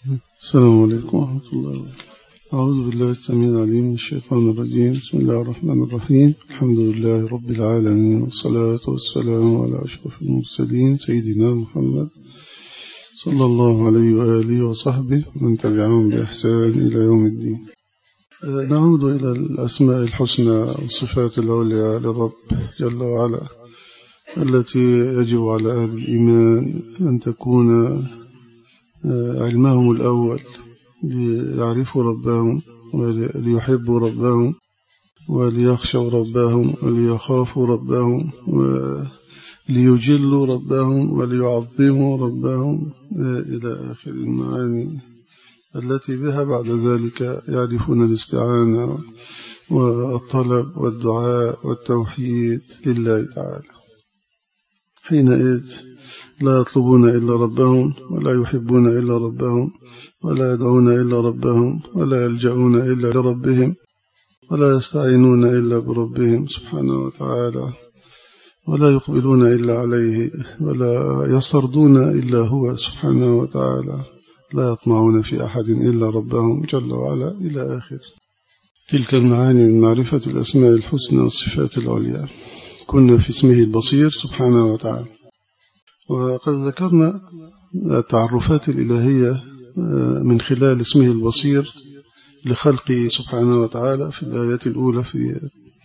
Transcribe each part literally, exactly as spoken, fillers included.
السلام عليكم ورحمة الله وبركاته. أعوذ بالله السميع العليم من الشيطان الرجيم. بسم الله الرحمن الرحيم. الحمد لله رب العالمين، والصلاة والسلام على أشرف المرسلين سيدنا محمد صلى الله عليه وآله وصحبه ومن تبعهم بإحسان إلى يوم الدين. نعود إلى الأسماء الحسنى والصفات العليا للرب جل وعلا، التي يجب على أهل الإيمان أن تكون علمهم الأول ليعرفوا ربهم وليحبوا ربهم وليخشوا ربهم وليخافوا ربهم وليجلوا ربهم وليعظموا ربهم إلى آخر المعاني التي بها بعد ذلك يعرفون الاستعانة والطلب والدعاء والتوحيد لله تعالى. حينئذ لا يطلبون إلا ربهم، ولا يحبون إلا ربهم، ولا يدعون إلا ربهم، ولا يلجؤون إلا لربهم، ولا يستعينون إلا بربهم سبحانه وتعالى، ولا يقبلون إلا عليه، ولا يسترضون إلا هو سبحانه وتعالى، لا يطمعون في أحد إلا ربهم جل وعلا إلى آخر تلك المعاني من معرفة الأسماء الحسنى والصفات العليا. كنا في اسمه البصير سبحانه وتعالى، وقد ذكرنا التعرفات الإلهية من خلال اسمه البصير لخلقه سبحانه وتعالى في الآية الأولى في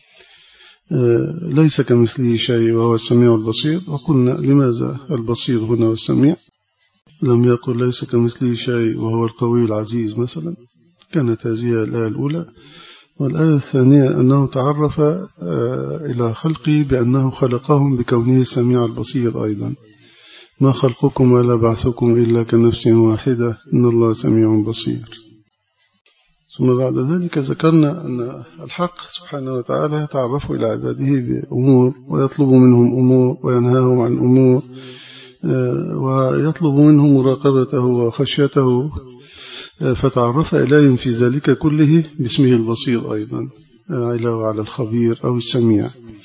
ليس كمثله شيء وهو السميع البصير. وقلنا لماذا البصير هنا والسميع، لم يقل ليس كمثله شيء وهو القوي العزيز مثلا، كانت هذه الآية الأولى. والآية الثانية أنه تعرف إلى خلقه بأنه خلقهم بكونه السميع البصير أيضا. ما خلقكم ولا بعثكم إلا كنفس واحدة إن الله سميع بصير. ثم بعد ذلك ذكرنا أن الحق سبحانه وتعالى يتعرف إلى عباده بأمور ويطلب منهم أمور وينهاهم عن أمور، ويطلب منهم مراقبته وخشيته، فتعرف إليهم في ذلك كله باسمه البصير أيضا، علاوة على الخبير أو السميع.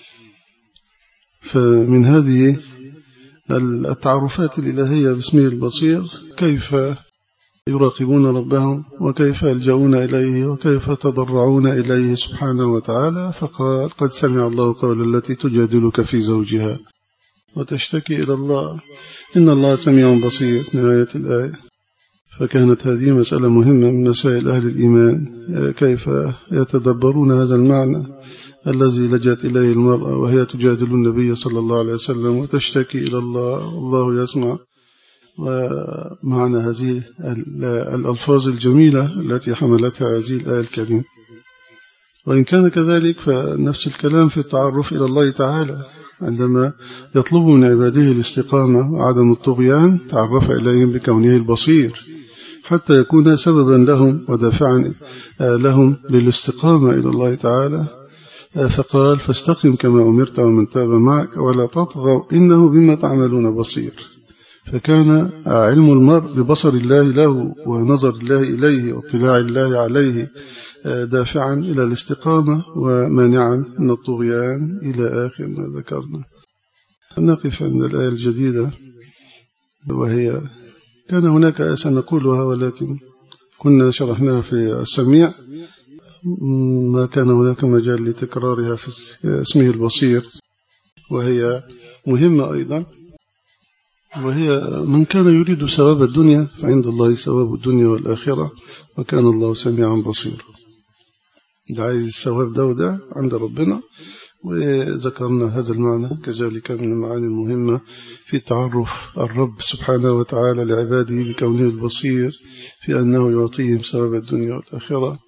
فمن هذه التعرفات الإلهية باسمه البصير كيف يراقبون ربهم، وكيف يلجؤون إليه، وكيف تضرعون إليه سبحانه وتعالى. فقال قد سمع الله قول التي تجادلك في زوجها وتشتكي إلى الله إن الله سميع بصير، نهاية الآية. فكانت هذه مسألة مهمة من مسائل أهل الإيمان، كيف يتدبرون هذا المعنى الذي لجأت إليه المرأة وهي تجادل النبي صلى الله عليه وسلم وتشتكي إلى الله والله يسمع. ومعنى هذه الألفاظ الجميلة التي حملتها هذه الآية الكريمة. وإن كان كذلك فنفس الكلام في التعرف إلى الله تعالى، عندما يطلب من عباده الاستقامة وعدم الطغيان تعرف إليهم بكونه البصير حتى يكون سببا لهم ودافعا لهم للاستقامة إلى الله تعالى. فقال فاستقم كما أمرت ومن تاب معك ولا تطغوا إنه بما تعملون بصير. فكان علم المرء ببصر الله له ونظر الله إليه واطلاع الله عليه دافعا إلى الاستقامة ومانعا من الطغيان إلى آخر ما ذكرنا. نقف عند الآية الجديدة، وهي كان هناك آية سنقولها ولكن كنا شرحناها في السميع، ما كان هناك مجال لتكرارها في اسمه البصير، وهي مهمة أيضا. وهي من كان يريد ثواب الدنيا فعند الله ثواب الدنيا والآخرة وكان الله سميعا بصيرا. ده عايز الثواب ده وده عند ربنا. وذكرنا هذا المعنى كذلك من المعاني المهمة في تعرف الرب سبحانه وتعالى لعباده بكونه البصير، في أنه يعطيهم ثواب الدنيا والآخرة.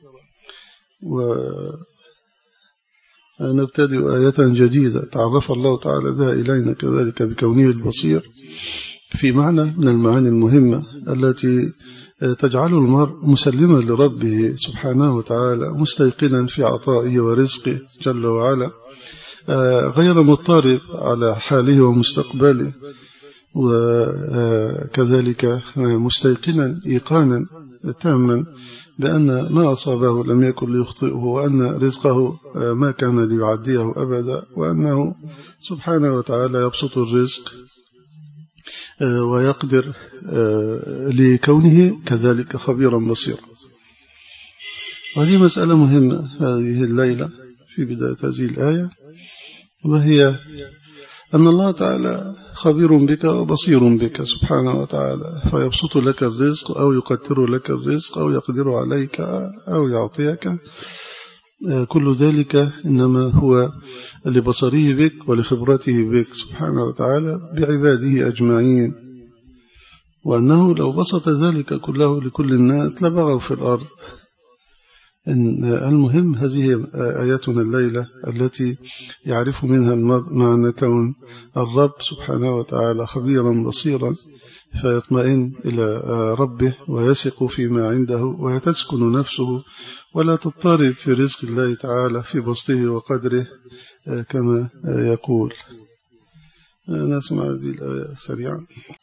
ونبتدئ آية جديدة تعرف الله تعالى بها إلينا كذلك بكونه البصير، في معنى من المعاني المهمة التي تجعل المرء مسلما لربه سبحانه وتعالى، مستيقنا في عطائه ورزقه جل وعلا، غير مضطرب على حاله ومستقبله، وكذلك مستيقنا إيقانا تاما بأن ما أصابه لم يكن ليخطئه، وأن رزقه ما كان ليعديه أبدا، وأنه سبحانه وتعالى يبسط الرزق ويقدر لكونه كذلك خبيرا بصيرا. وهذه مسألة مهمة هذه الليلة في بداية هذه الآية، وهي أن الله تعالى خبير بك وبصير بك سبحانه وتعالى، فيبسط لك الرزق أو يقدر لك الرزق أو يقدر عليك أو يعطيك، كل ذلك إنما هو لبصره بك ولخبرته بك سبحانه وتعالى بعباده أجمعين، وأنه لو بسط ذلك كله لكل الناس لبغوا في الأرض. إن المهم هذه آياتنا الليلة التي يعرف منها معنى كون الرب سبحانه وتعالى خبيرا بصيرا، فيطمئن إلى ربه ويثق فيما عنده ويتسكن نفسه ولا تضطرب في رزق الله تعالى في بسطه وقدره كما يقول. نسمع هذه الآية سريعا.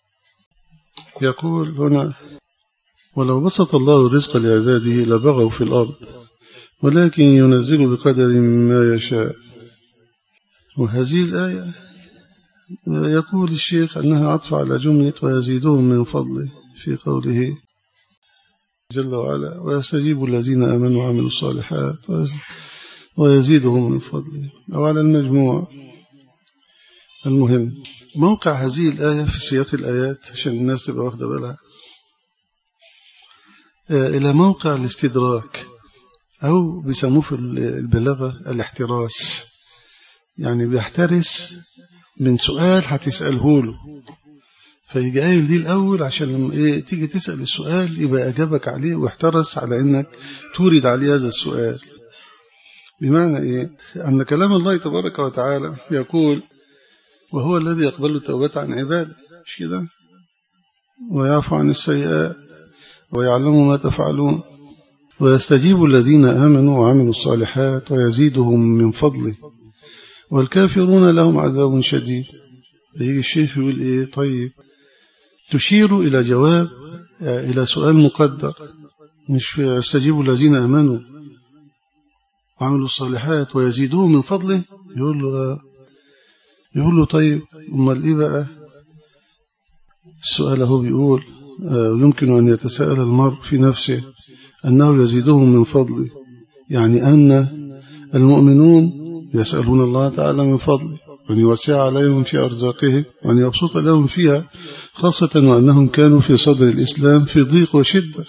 يقول هنا: ولو بسط الله الرزق لعباده لبغوا في الأرض ولكن ينزل بقدر ما يشاء. وهذه الآية يقول الشيخ أنها عطف على جملة ويزيدهم من فضله في قوله جل وعلا: ويستجيب الذين آمنوا وعملوا الصالحات ويزيدهم من فضله، أو على المجموع. المهم موقع هذه الآية في سياق الآيات عشان الناس تبقى واخدة بالها إلى موقع الاستدراك، أو بيسموه في البلاغة الاحتراس، يعني بيحترس من سؤال هتسأله له، فيجي قايل دي الأول عشان لما إيه تيجي تسأل السؤال يبقى أجابك عليه، واحترس على إنك تورد عليه هذا السؤال. بمعنى إيه؟ أن كلام الله تبارك وتعالى يقول: وهو الذي يقبل التوبة عن عباده، مش كده؟ ويعفو عن السيئات ويعلم ما تفعلون ويستجيب الذين آمنوا وعملوا الصالحات ويزيدهم من فضله والكافرون لهم عذاب شديد. يجي الشيخ يقول إيه؟ طيب تشير إلى جواب إلى سؤال مقدر، مش يستجيب الذين آمنوا وعملوا الصالحات ويزيدهم من فضله. يقول له يقول له طيب أمال إيه بقى السؤال؟ هو بيقول يمكن أن يتساءل المرء في نفسه أنه يزيدهم من فضله، يعني أن المؤمنون يسألون الله تعالى من فضله وأن يوسع عليهم في أرزاقهم وأن يبسط لهم فيها، خاصة وأنهم كانوا في صدر الإسلام في ضيق وشدة،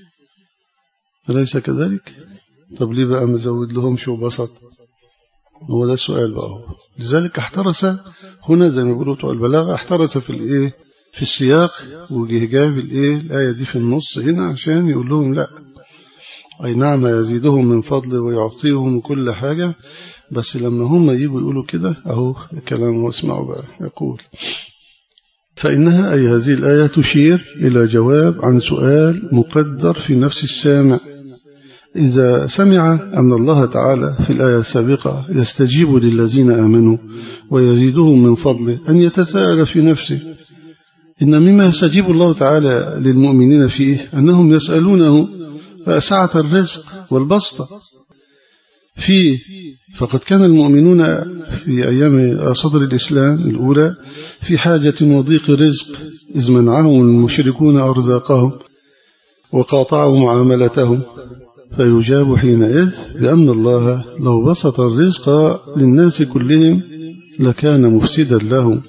أليس كذلك؟ طب ليه بقى مزود لهم شو بسط؟ هو ده السؤال بقى. هو لذلك احترس هنا زي ما بيقولوا بتوع البلاغة، احترس في الإيه في السياق، وجه جاب الإيه الآية دي في النص هنا عشان يقول لهم لا، أي نعم يزيدهم من فضله ويعطيهم كل حاجة، بس لما هم يجوا يقولوا كده أهو كلام واسمعوا بقى. يقول: فإنها أي هذه الآية تشير إلى جواب عن سؤال مقدر في نفس السامع. إذا سمع أن الله تعالى في الآية السابقة يستجيب للذين آمنوا ويزيدهم من فضله، أن يتساءل في نفسه إن مما يستجيب الله تعالى للمؤمنين فيه أنهم يسألونه سعة الرزق والبسطة فيه، فقد كان المؤمنون في أيام صدر الإسلام الأولى في حاجة وضيق رزق، إذ منعهم المشركون أرزاقهم وقاطعوا معاملتهم، فيجاب حينئذ بأن الله لو بسط الرزق للناس كلهم لكان مفسدا لهم،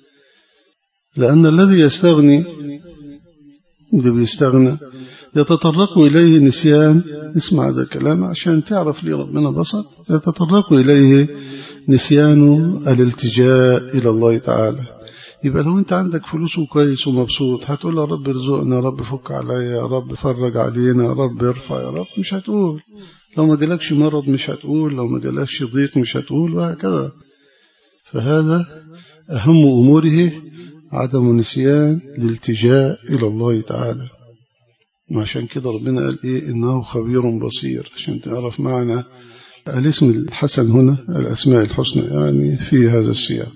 لأن الذي يستغني اللي بيستغنى يتطرق إليه نسيان. اسمع هذا الكلام عشان تعرف ليه ربنا بسط. يتطرق إليه نسيان الالتجاء إلى الله تعالى. يبقى لو أنت عندك فلوس وكويس ومبسوط هتقول يا رب ارزقنا، يا رب فك عليا، يا رب فرج علينا، يا رب ارفع، يا رب مش هتقول. لو ما جالكش مرض مش هتقول، لو ما جالكش ضيق مش هتقول، وهكذا. فهذا أهم أموره عدم نسيان الالتجاء إلى الله تعالى. وعشان كده ربنا قال إيه؟ إنه خبير بصير، عشان تعرف معنى الاسم الحسن هنا، الأسماء الحسنى يعني في هذا السياق.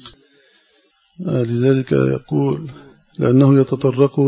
لذلك يقول لأنه يتطرق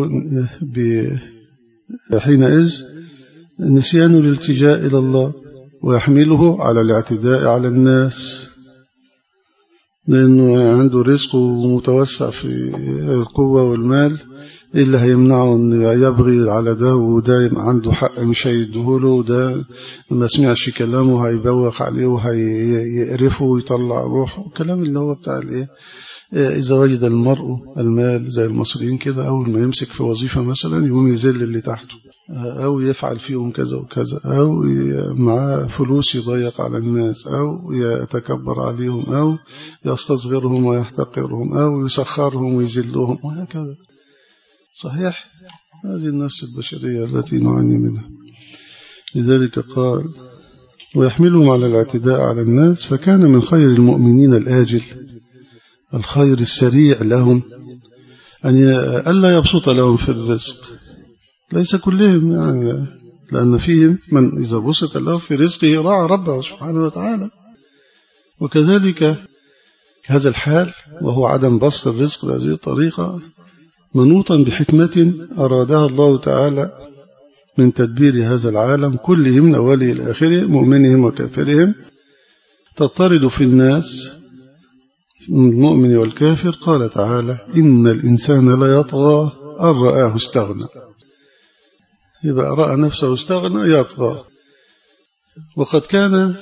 حينئذ نسيان الالتجاء إلى الله ويحمله على الاعتداء على الناس. لأنه عنده رزق ومتوسع في القوة والمال، إيه اللي هيمنعه أن يبغي على ده، وده عنده حق مش هيديهوله، وده ما سمعش كلامه هيبوخ عليه وهيقرفه ويطلع روحه، الكلام اللي هو بتاع الإيه، إذا وجد المرء المال زي المصريين كده، أول ما يمسك في وظيفة مثلا يقوم يذل اللي تحته، أو يفعل فيهم كذا وكذا، أو معاه فلوس يضيق على الناس، أو يتكبر عليهم، أو يستصغرهم ويحتقرهم، أو يسخرهم ويذلهم، وهكذا. صحيح، هذه النفس البشرية التي نعاني منها. لذلك قال ويحملهم على الاعتداء على الناس، فكان من خير المؤمنين الآجل، الخير السريع لهم، أن ألا يبسط لهم في الرزق، ليس كلهم يعني، لأن فيهم من إذا بسط له في رزقه راعى ربه سبحانه وتعالى. وكذلك هذا الحال، وهو عدم بسط الرزق بهذه الطريقة، منوطا بحكمة أرادها الله تعالى من تدبير هذا العالم كلهم من أوله إلى آخره، مؤمنهم وكافرهم، تضطرد في الناس المؤمن والكافر. قال تعالى إن الإنسان لا يطغى أن رآه استغنى، إذا رأى نفسه استغنى يطغى. وقد كان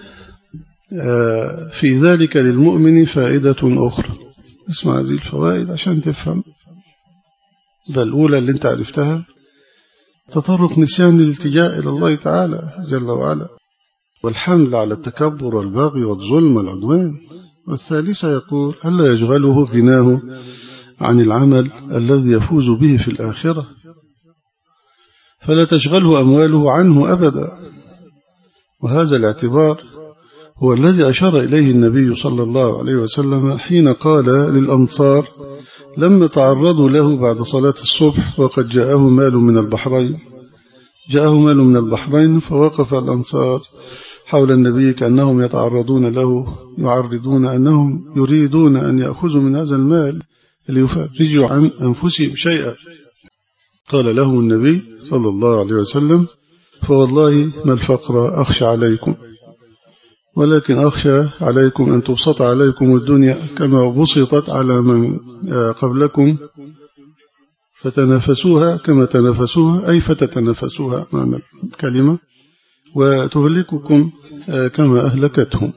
في ذلك للمؤمن فائدة أخرى، اسمع هذه الفوائد عشان تفهم. بل الأولى اللي انت عرفتها، تطرق نسيان الالتجاء إلى الله تعالى جل وعلا، والحمل على التكبر والبغي والظلم والعدوان. والثالثة يقول ألا يشغله غناه عن العمل الذي يفوز به في الآخرة، فلا تشغله أمواله عنه أبدا. وهذا الاعتبار هو الذي أشار إليه النبي صلى الله عليه وسلم حين قال للأنصار لما تعرضوا له بعد صلاة الصبح وقد جاءه مال من البحرين جاءه مال من البحرين فوقف الأنصار حول النبي كأنهم يتعرضون له، يعرضون أنهم يريدون أن يأخذوا من هذا المال ليفرجوا عن أنفسهم شيئا. قال له النبي صلى الله عليه وسلم فوالله ما الفقر أخشى عليكم، ولكن أخشى عليكم أن تبسط عليكم الدنيا كما بسطت على من قبلكم فتنافسوها كما تنافسوها، أي فتتنافسوها معنى الكلمة، وتهلككم كما أهلكتهم.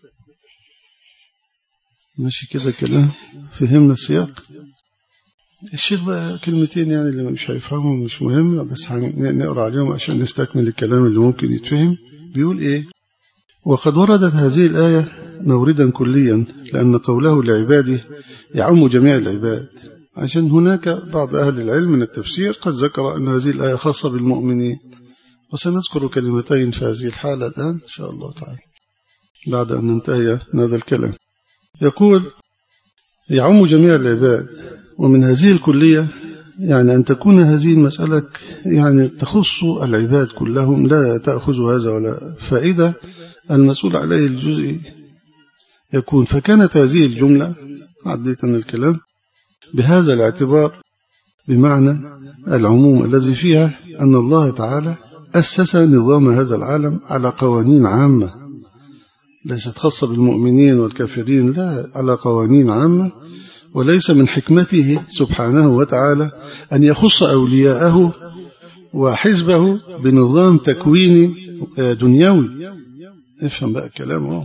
ماشي كده كلام، فهمنا السياق. الشيخ بقى كلمتين يعني اللي مش هيفهمهم مش مهم، بس هنقرأ عليهم عشان نستكمل الكلام اللي ممكن يتفهم. بيقول إيه؟ وقد وردت هذه الآية موردا كليا، لأن قوله لعباده يعم جميع العباد، عشان هناك بعض أهل العلم من التفسير قد ذكر أن هذه الآية خاصة بالمؤمنين، وسنذكر كلمتين في هذه الحالة الآن إن شاء الله تعالى بعد أن ننتهي هذا الكلام. يقول يعم جميع العباد، ومن هذه الكلية يعني أن تكون هذه المسألة يعني تخص العباد كلهم، لا تأخذ هذا ولا فائدة المسؤول عليه الجزء يكون. فكانت هذه الجملة عديت من الكلام بهذا الاعتبار بمعنى العموم الذي فيها أن الله تعالى أسس نظام هذا العالم على قوانين عامة ليست خاصة بالمؤمنين والكافرين، لا، على قوانين عامة. وليس من حكمته سبحانه وتعالى أن يخص أولياءه وحزبه بنظام تكويني دنيوي، افهم بقى كلامه،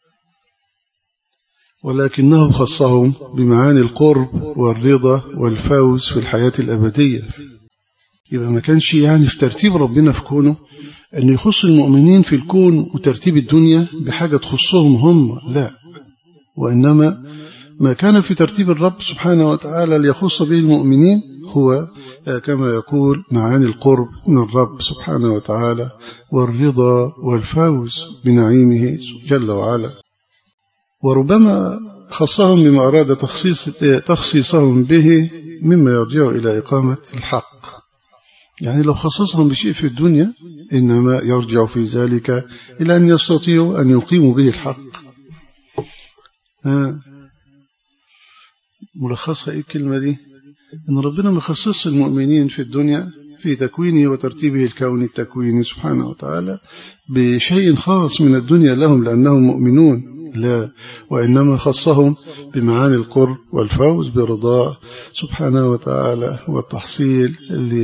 ولكنه خصهم بمعاني القرب والرضا والفوز في الحياة الأبدية. يبقى ما كانش يعني في ترتيب ربنا في كونه أن يخص المؤمنين في الكون وترتيب الدنيا بحاجة تخصهم هم، لا، وإنما ما كان في ترتيب الرب سبحانه وتعالى ليخص به المؤمنين هو كما يقول معاني القرب من الرب سبحانه وتعالى والرضا والفوز بنعيمه جل وعلا. وربما خصهم بما أراد تخصيص تخصيصهم به مما يرجع إلى إقامة الحق، يعني لو خصصهم بشيء في الدنيا إنما يرجع في ذلك إلى أن يستطيعوا أن يقيموا به الحق. آه. ملخصها إيه الكلمة دي؟ إن ربنا مخصص المؤمنين في الدنيا في تكوينه وترتيبه الكوني التكويني سبحانه وتعالى بشيء خاص من الدنيا لهم لأنهم مؤمنون، لا، وإنما خصهم بمعاني القرب والفوز برضاه سبحانه وتعالى والتحصيل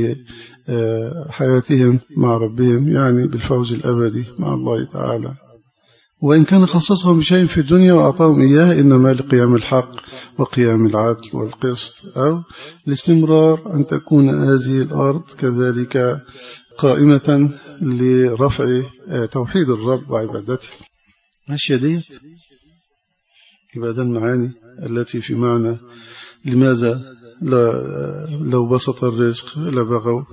لحياتهم مع ربهم، يعني بالفوز الأبدي مع الله تعالى. وإن كان خصصهم بشيء في الدنيا وأعطاهم إياه إنما لقيام الحق وقيام العدل والقسط، أو الاستمرار أن تكون هذه الأرض كذلك قائمة لرفع توحيد الرب وعبادته. ماشية ديت يبقى ده المعاني التي في معنى لماذا لو بسط الرزق لبغوا.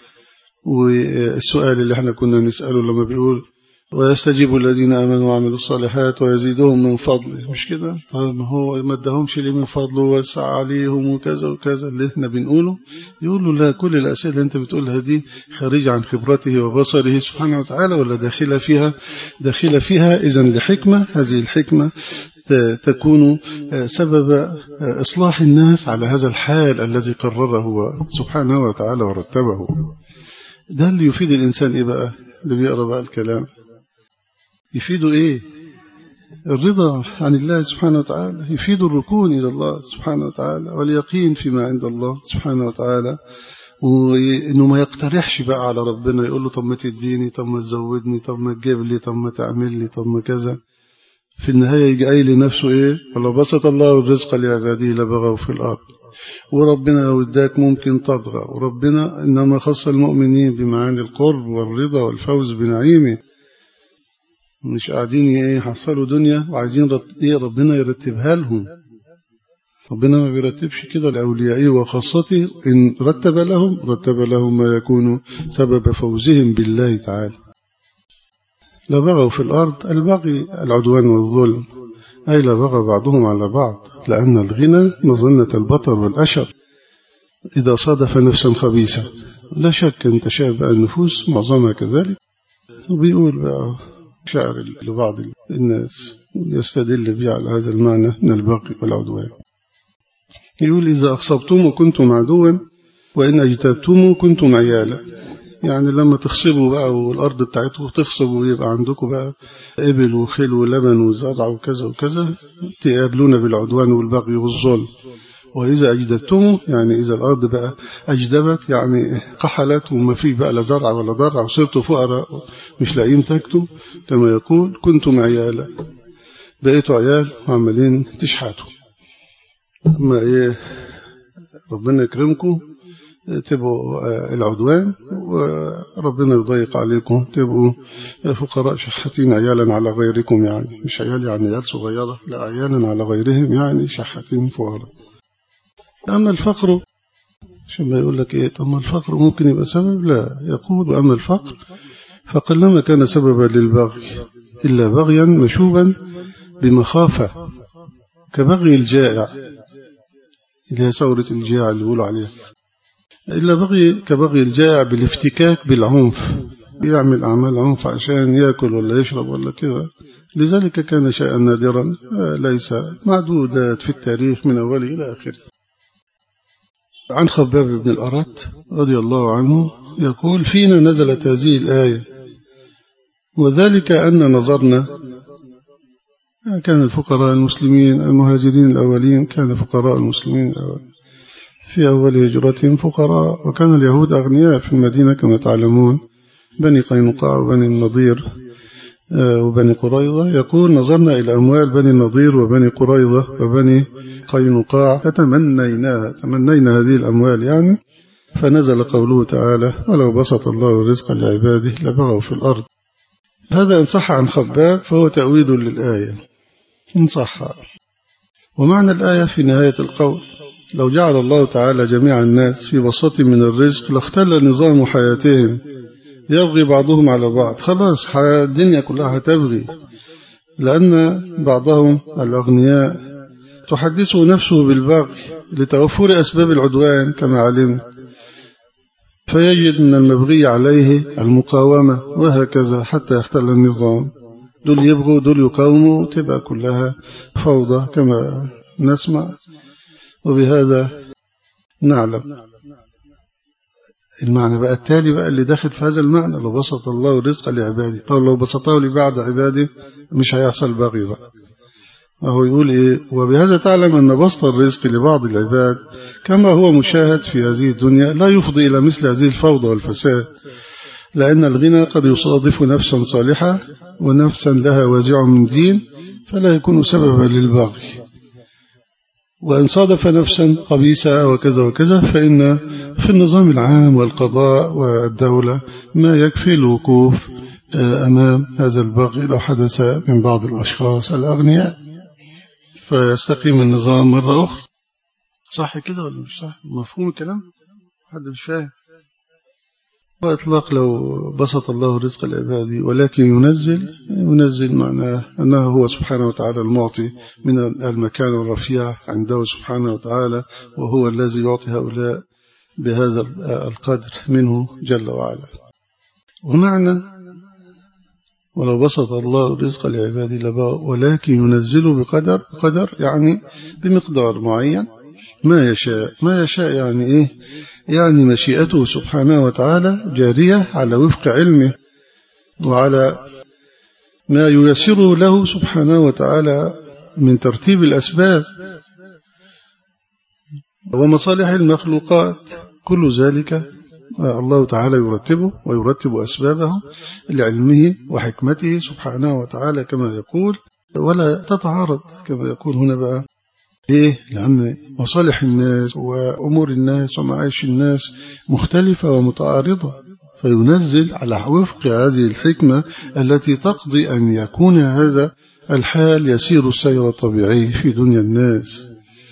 والسؤال اللي احنا كنا نسأله لما بيقول ويستجيب الذين آمنوا وعملوا الصالحات ويزيدهم من فضله، مش كده؟ طيب ما هو ما ادهمش ليه من فضله ووسع عليهم وكذا وكذا اللي احنا بنقوله؟ يقول له لا، كل الأسئلة اللي انت بتقولها دي خارجة عن خبرته وبصره سبحانه وتعالى ولا داخلة فيها؟ داخلة فيها. إذن لحكمة، هذه الحكمة تكون سبب إصلاح الناس على هذا الحال الذي قرره سبحانه وتعالى ورتبه. ده اللي يفيد الإنسان إيه بقى؟ اللي بيقرأ بقى الكلام يفيده إيه؟ الرضا عن الله سبحانه وتعالى، يفيد الركون إلى الله سبحانه وتعالى واليقين فيما عند الله سبحانه وتعالى، وإنه ما يقترحش بقى على ربنا يقول له طب ما تديني، طب ما تزودني، طب ما تجيب لي، طب ما تعمل لي، طب ما كذا. في النهاية يجي قايل لنفسه إيه؟ ولو بسط الله الرزق لعباده لبغوا في الأرض، وربنا لو اداك ممكن تطغى، وربنا إنما خص المؤمنين بمعاني القرب والرضا والفوز بنعيمه. مش قاعدين يحصلوا دنيا وعايزين ايه ربنا يرتبها لهم. ربنا ما بيرتبش كده لأوليائه وخاصته، إن رتب لهم رتب لهم ما يكون سبب فوزهم بالله تعالى. لا بغوا في الأرض، البغي العدوان والظلم، أي لا بغى بعضهم على بعض، لأن الغنى مظنة البطر والأشر إذا صادف نفسا خبيثة. لا شك أن تشابه النفوس معظمها كذلك. وبيقول بقى شعر لبعض الناس يستدل به على هذا المعنى من البغي والعدوان، يقول إذا أخصبتم كنتم عدوا وإن أجتبتم كنتم عيالا. يعني لما تخصبوا بقى والأرض بتاعتكم تخصبوا ويبقى عندكم بقى إبل وخيل ولبن وزرع وكذا وكذا، تقابلون بالعدوان والبغي والظلم. وإذا أجدبتم يعني إذا الأرض بقى أجدبت يعني قحلت وما في بقى لا زرع ولا ضرع وصرتوا فقراء مش لاقيين تاكلوا، كما يقول كنتم عيالا، بقيتوا عيال وعمالين تشحتوا. أما إيه ربنا يكرمكم تبقوا العدوان وربنا يضيق عليكم تبقوا فقراء شحاتين عيالا على غيركم، يعني مش عيال يعني عيال صغيرة، لا عيالا على غيرهم يعني شحاتين فقراء. أما الفقر عشان ما يقول لك إيه طب ما الفقر ممكن يبقى سبب، لا، يقول وأما الفقر فقلما كان سببا للبغي إلا بغيا مشوبا بمخافة كبغي الجائع، اللي هي ثورة الجائع اللي بيقولوا عليها، إلا بغي كبغي الجائع بالافتكاك بالعنف، يعمل أعمال عنف عشان يأكل ولا يشرب ولا كذا. لذلك كان شيئا نادرا ليس معدودات في التاريخ من أوله إلى آخره. عن خباب بن الأرت رضي الله عنه يقول فينا نزلت هذه الآية، وذلك أن نظرنا كان الفقراء المسلمين المهاجرين الأولين كان فقراء المسلمين الأولين في أول هجرتهم فقراء، وكان اليهود أغنياء في المدينة كما تعلمون، بني قينقاع وبني النضير وبني قريظة. يقول نظرنا إلى أموال بني النضير وبني قريظة وبني قينقاع فتمنينا تمنينا هذه الأموال يعني، فنزل قوله تعالى ولو بسط الله الرزق لعباده لبغوا في الأرض. هذا إن صح عن خباب فهو تأويل للآية إن صح. ومعنى الآية في نهاية القول لو جعل الله تعالى جميع الناس في بساط من الرزق لاختل نظام حياتهم، يبغي بعضهم على بعض، خلاص الدنيا كلها هتبغي، لأن بعضهم الأغنياء تحدثه نفسه بالبغي لتوفر أسباب العدوان كما علمت، فيجد من المبغي عليه المقاومة وهكذا حتى يختل النظام. دول يبغوا دول يقاوموا، تبقى كلها فوضى كما نسمع. وبهذا نعلم المعنى بقى التالي بقى اللي داخل في هذا المعنى، لو بسط الله الرزق لعباده، طب لو بسطه لبعض عباده مش هيحصل بغي بقى. وهو يقول إيه؟ وبهذا تعلم أن بسط الرزق لبعض العباد كما هو مشاهد في هذه الدنيا لا يفضي إلى مثل هذه الفوضى والفساد، لأن الغنى قد يصادف نفسا صالحة ونفسا لها وازع من دين فلا يكون سببا للبغي، وإن صادف نفسا خبيثة وكذا وكذا فإن في النظام العام والقضاء والدولة ما يكفي الوقوف أمام هذا البغي لو حدث من بعض الأشخاص الأغنياء، فيستقيم النظام مرة أخرى. صح كده ولا مش صح؟ مفهوم الكلام؟ حد مش فاهم؟ وإطلاق لو بسط الله رزق العباد ولكن ينزل ينزل معناه أنه هو سبحانه وتعالى المعطي من المكان الرفيع عنده سبحانه وتعالى، وهو الذي يعطي هؤلاء بهذا القدر منه جل وعلا. ومعنى ولو بسط الله رزق العباد لبغوا ولكن ينزل بقدر قدر يعني بمقدار معين ما يشاء. ما يشاء يعني إيه؟ يعني مشيئته سبحانه وتعالى جارية على وفق علمه وعلى ما ييسره له سبحانه وتعالى من ترتيب الأسباب ومصالح المخلوقات، كل ذلك الله تعالى يرتبه ويرتب أسبابه لعلمه وحكمته سبحانه وتعالى كما يقول، ولا تتعارض كما يقول هنا بقى. ليه؟ لأن مصالح الناس وأمور الناس ومعايش الناس مختلفة ومتعارضة، فينزل على وفق هذه الحكمة التي تقضي أن يكون هذا الحال يسير السير الطبيعي في دنيا الناس،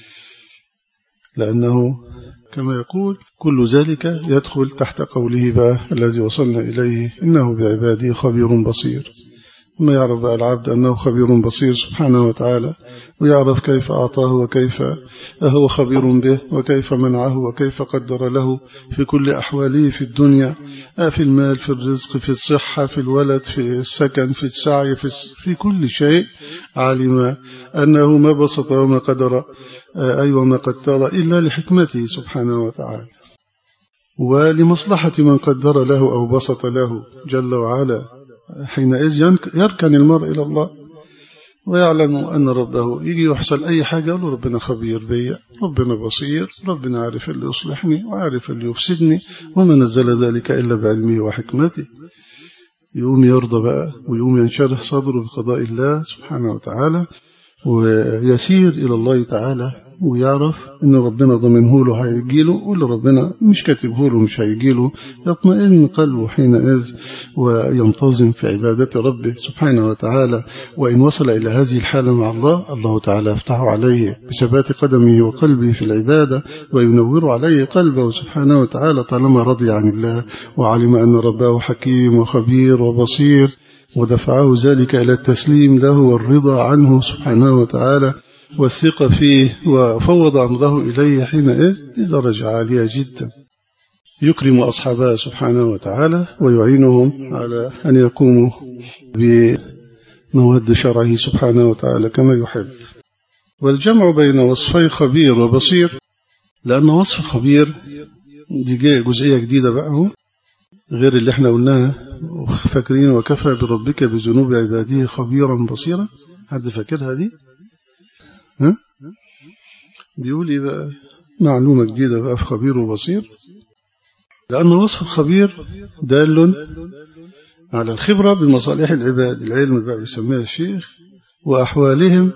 لأنه كما يقول كل ذلك يدخل تحت قوله بقى الذي وصلنا إليه إنه بعباده خبير بصير. ما يعرف بقى العبد أنه خبير بصير سبحانه وتعالى، ويعرف كيف أعطاه وكيف هو خبير به وكيف منعه وكيف قدر له في كل أحواله في الدنيا، في المال في الرزق في الصحة في الولد في السكن في السعي في, في كل شيء، علم أنه ما بسط وما قدر أي وما قدر إلا لحكمته سبحانه وتعالى ولمصلحة من قدر له أو بسط له جل وعلا. حينئذ يركن المرء إلى الله ويعلم أن ربه يجي يحصل أي حاجة يقول ربنا خبير بي، ربنا بصير، ربنا عارف اللي يصلحني وعارف اللي يفسدني، وما نزل ذلك إلا بعلمه وحكمته. يقوم يرضى بقى ويقوم ينشرح صدره بقضاء الله سبحانه وتعالى ويسير إلى الله تعالى، ويعرف إن ربنا ضمنه له هيجيله، واللي ربنا مش كاتبه له مش هيجيله، يطمئن قلبه حينئذ وينتظم في عبادة ربه سبحانه وتعالى. وإن وصل إلى هذه الحالة مع الله، الله تعالى يفتح عليه بثبات قدمه وقلبه في العبادة وينور عليه قلبه سبحانه وتعالى طالما رضي عن الله وعلم أن ربه حكيم وخبير وبصير، ودفعه ذلك إلى التسليم له والرضا عنه سبحانه وتعالى والثقة فيه وفوض أمره إليه. حينئذ درجة عالية جدا يكرم أصحابه سبحانه وتعالى ويعينهم على أن يقوموا بمواد شرعه سبحانه وتعالى كما يحب. والجمع بين وصفي خبير وبصير، لأن وصف خبير دي جزئية جديدة بقى غير اللي احنا قلناها فاكرين وكفى بربك بذنوب عباده خبيرا بصيرا. حد فاكرها دي؟ ها؟ بيقول ايه بقى؟ معلومة جديدة بقى في خبير وبصير، لأن وصف الخبير دال على الخبرة بمصالح العباد، العلم بقى بيسميها الشيخ، وأحوالهم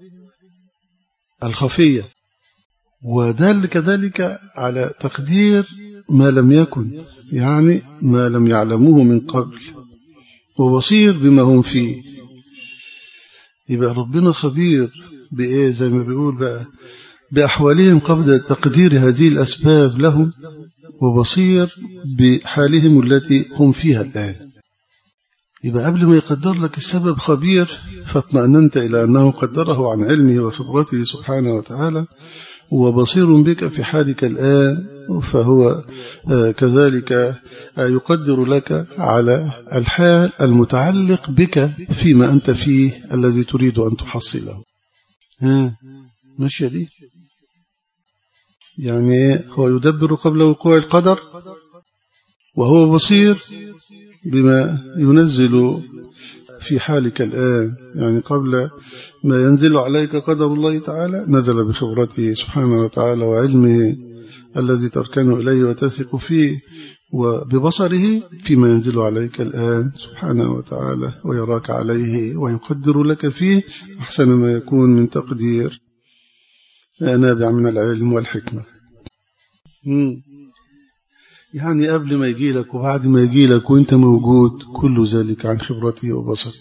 الخفية، ودال كذلك على تقدير ما لم يكن، يعني ما لم يعلموه من قبل، وبصير بما هم فيه. يبقى ربنا خبير بإيه؟ زي ما بيقول بقى بأحوالهم قبل تقدير هذه الأسباب لهم، وبصير بحالهم التي هم فيها الآن. يبقى قبل ما يقدر لك السبب خبير، فاطمأننت إلى أنه قدره عن علمه وخبرته سبحانه وتعالى، وبصير بك في حالك الآن، فهو كذلك يقدر لك على الحال المتعلق بك فيما أنت فيه الذي تريد أن تحصله. ها ماشية دي؟ يعني هو يدبر قبل وقوع القدر، وهو بصير بما ينزل في حالك الآن، يعني قبل ما ينزل عليك قدر الله تعالى نزل بخبرته سبحانه وتعالى وعلمه الذي تركن إليه وتثق فيه، وببصره فيما ينزل عليك الآن سبحانه وتعالى ويراك عليه ويقدر لك فيه أحسن ما يكون من تقدير نابع من العلم والحكمة. يعني قبل ما يجي لك وبعد ما يجي لك وانت موجود، كل ذلك عن خبرته وبصره.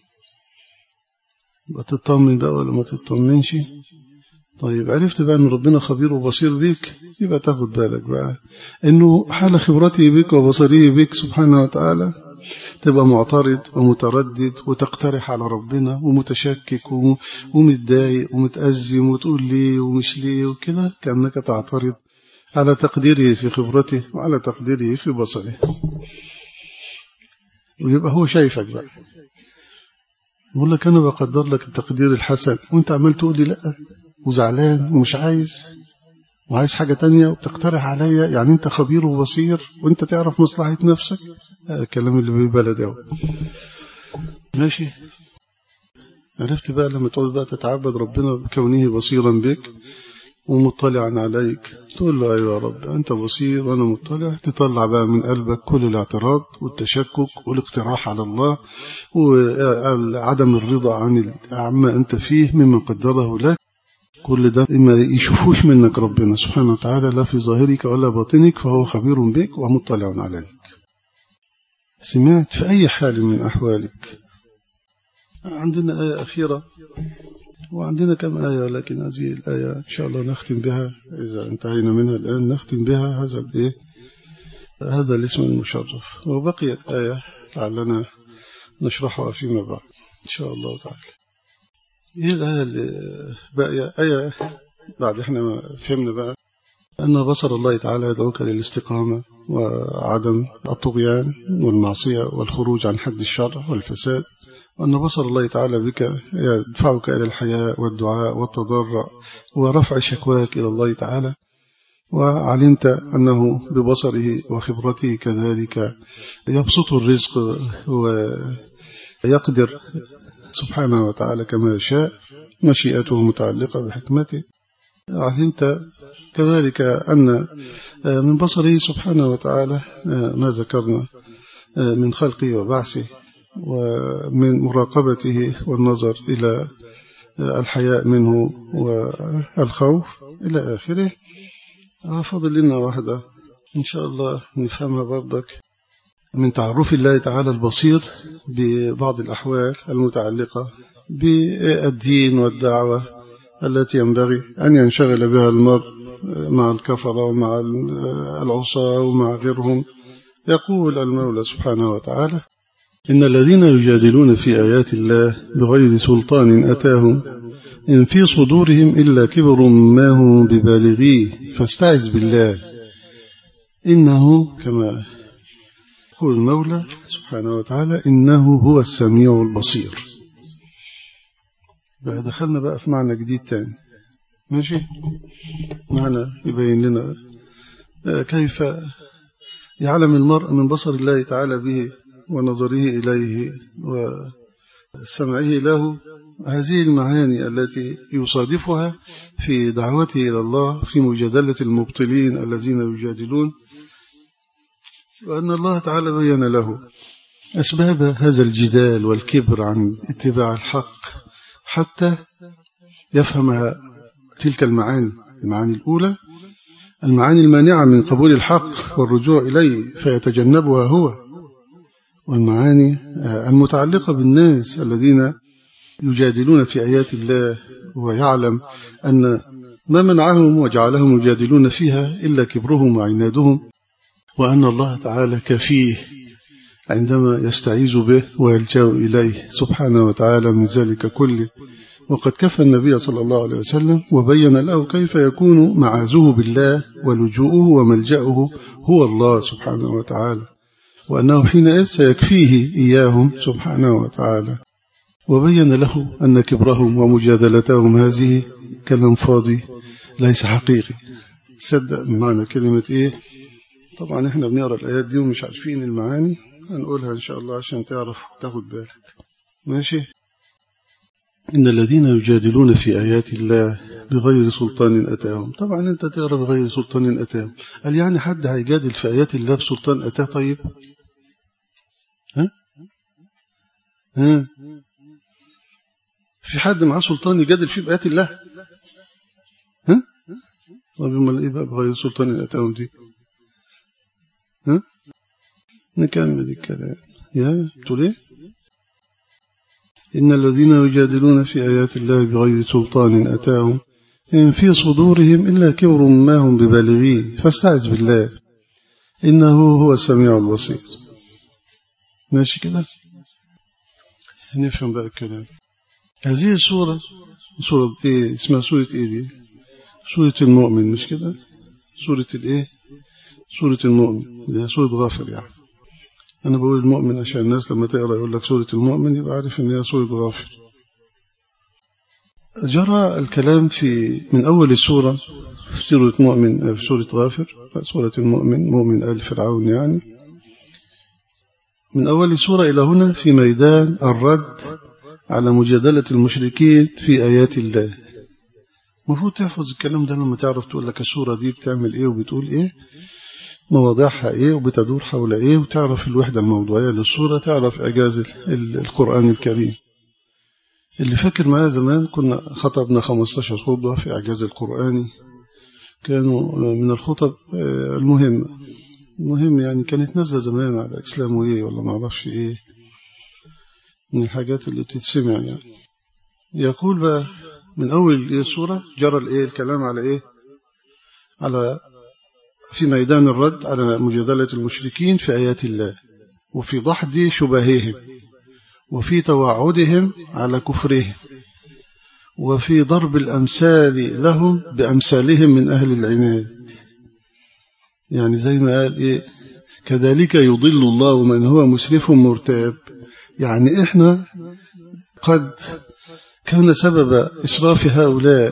بتطمن بقى ولا ما تطمنش؟ طيب عرفت بقى ان ربنا خبير وبصير بيك، يبقى تاخد بالك بقى انه حال خبرته بك وبصره بك سبحانه وتعالى تبقى معترض ومتردد وتقترح على ربنا ومتشكك ومتضايق ومتأزم وتقول ليه ومش ليه وكده، كأنك تعترض على تقديره في خبرته وعلى تقديره في بصره. ويبقى هو شايفك بقى يقول لك أنا بقدر لك التقدير الحسن وانت عمال تقول لي لا وزعلان ومش عايز وعايز حاجة تانية وبتقترح عليا، يعني انت خبير وبصير وانت تعرف مصلحة نفسك. الكلام اللي بالبلد اهو. ماشي. عرفت بقى لما تقول بقى تتعبد ربنا بكونه بصيرا بك ومطلعا عليك، تقول له أيوة يا رب أنت بصير وأنا مطلع، تطلع بقى من قلبك كل الاعتراض والتشكك والاقتراح على الله وعدم الرضا عن عما أنت فيه مما قدره لك. كل ده إما يشوفوش منك ربنا سبحانه وتعالى لا في ظاهرك ولا باطنك، فهو خبير بك ومطلع عليك. سمعت في أي حال من أحوالك. عندنا آية أخيرة وعندنا كم آية، لكن هذه الآية إن شاء الله نختم بها إذا انتهينا منها الآن، نختم بها هذا الإيه هذا الاسم المشرف. وبقيت آية لعلنا نشرحها فيما بعد إن شاء الله تعالى. إيه الآية اللي باقية؟ آية بعد إحنا فهمنا بقى أن بصر الله تعالى يدعوك للاستقامة وعدم الطغيان والمعصية والخروج عن حد الشر والفساد، وأن بصر الله تعالى بك يدفعك إلى الحياء والدعاء والتضرع ورفع شكواك إلى الله تعالى. وعلمت أنه ببصره وخبرته كذلك يبسط الرزق ويقدر سبحانه وتعالى كما يشاء، مشيئته متعلقة بحكمته. علمت كذلك أن من بصره سبحانه وتعالى ما ذكرنا من خلقه وبعثه ومن مراقبته والنظر إلى الحياء منه والخوف إلى آخره. فضل لنا واحدة إن شاء الله نفهمها برضك من تعرف الله تعالى البصير ببعض الأحوال المتعلقة بالدين والدعوة التي ينبغي أن ينشغل بها المرء مع الكفرة ومع العصاة ومع غيرهم. يقول المولى سبحانه وتعالى إن الذين يجادلون في آيات الله بغير سلطان أتاهم إن في صدورهم إلا كبر ما هم ببالغيه فاستعذ بالله إنه كما يقول المولى سبحانه وتعالى إنه هو السميع البصير. بقى دخلنا بقى في معنى جديد تاني. ماشي. معنى يبين لنا كيف يعلم المرء من بصر الله تعالى به ونظره إليه وسمعه له هذه المعاني التي يصادفها في دعوته إلى الله في مجادلة المبطلين الذين يجادلون، وأن الله تعالى بين له أسباب هذا الجدال والكبر عن اتباع الحق حتى يفهم تلك المعاني. المعاني الأولى المعاني المانعة من قبول الحق والرجوع إليه فيتجنبها هو، والمعاني المتعلقة بالناس الذين يجادلون في آيات الله، ويعلم أن ما منعهم وجعلهم يجادلون فيها إلا كبرهم وعنادهم، وأن الله تعالى كفيه عندما يستعيذ به ويلجأ إليه سبحانه وتعالى من ذلك كله. وقد كفى النبي صلى الله عليه وسلم وبين له كيف يكون معاذه بالله ولجوءه وملجأه هو الله سبحانه وتعالى، وأنه حينئذ سيكفيه إياهم سبحانه وتعالى. وبين له أن كبرهم ومجادلتهم هذه كلام فاضي ليس حقيقي. صدق معنى كلمة إيه طبعا احنا بنقرأ الآيات دي ومش عارفين المعاني، هنقولها إن شاء الله عشان تعرف تاخد بالك. ماشي. إن الذين يجادلون في آيات الله بغير سلطان أتاهم. طبعا أنت تقرأ بغير سلطان أتاهم، قال يعني حد هيجادل في آيات الله بسلطان أتاه؟ طيب ها ها في حد معاه سلطان يجادل فيه بآيات الله؟ ها طب امال ايه بقى بغير سلطان أتاهم دي؟ ها نكمل الكلام. يا تقول ايه؟ إن الذين يجادلون في آيات الله بغير سلطان أتاهم إن في صدورهم إلا كبر ما هم ببالغيه فاستعذ بالله إنه هو السميع البصير. ماشي كده؟ نفهم بقى الكلام. هذه السورة سورة إيه؟ اسمها سورة إيه دي؟ سورة المؤمن، مش كده؟ سورة الإيه؟ سورة المؤمن، دي سورة غافر يعني. أنا بقول المؤمن عشان الناس لما تقرأ يقول لك سورة المؤمن يبقى عارف إن هي سورة غافر. جرى الكلام في من أول السورة في سورة مؤمن في سورة غافر، سورة المؤمن مؤمن آل فرعون يعني، من أول السورة إلى هنا في ميدان الرد على مجادلة المشركين في آيات الله. المفروض تحفظ الكلام ده لما تعرف تقول لك السورة دي بتعمل إيه وبتقول إيه، مواضيعها إيه وبتدور حول إيه، وتعرف الوحدة الموضوعية للسورة، تعرف إعجاز القرآن الكريم. اللي فاكر معايا زمان كنا خطبنا خمستاشر خطبة في إعجاز القرآن، كانوا من الخطب المهمة المهم يعني، كانت نازلة زمان على إسلام وإيه ولا ما أعرفش إيه، من الحاجات اللي بتتسمع يعني. يقول بقى من أول إيه السورة جرى الإيه الكلام على إيه، على في ميدان الرد على مجادلة المشركين في آيات الله، وفي دحض شبههم، وفي توعدهم على كفرهم، وفي ضرب الأمثال لهم بأمثالهم من أهل العناد. يعني زي ما قال إيه كذلك يضل الله من هو مسرف مرتاب. يعني إحنا قد كان سبب إسراف هؤلاء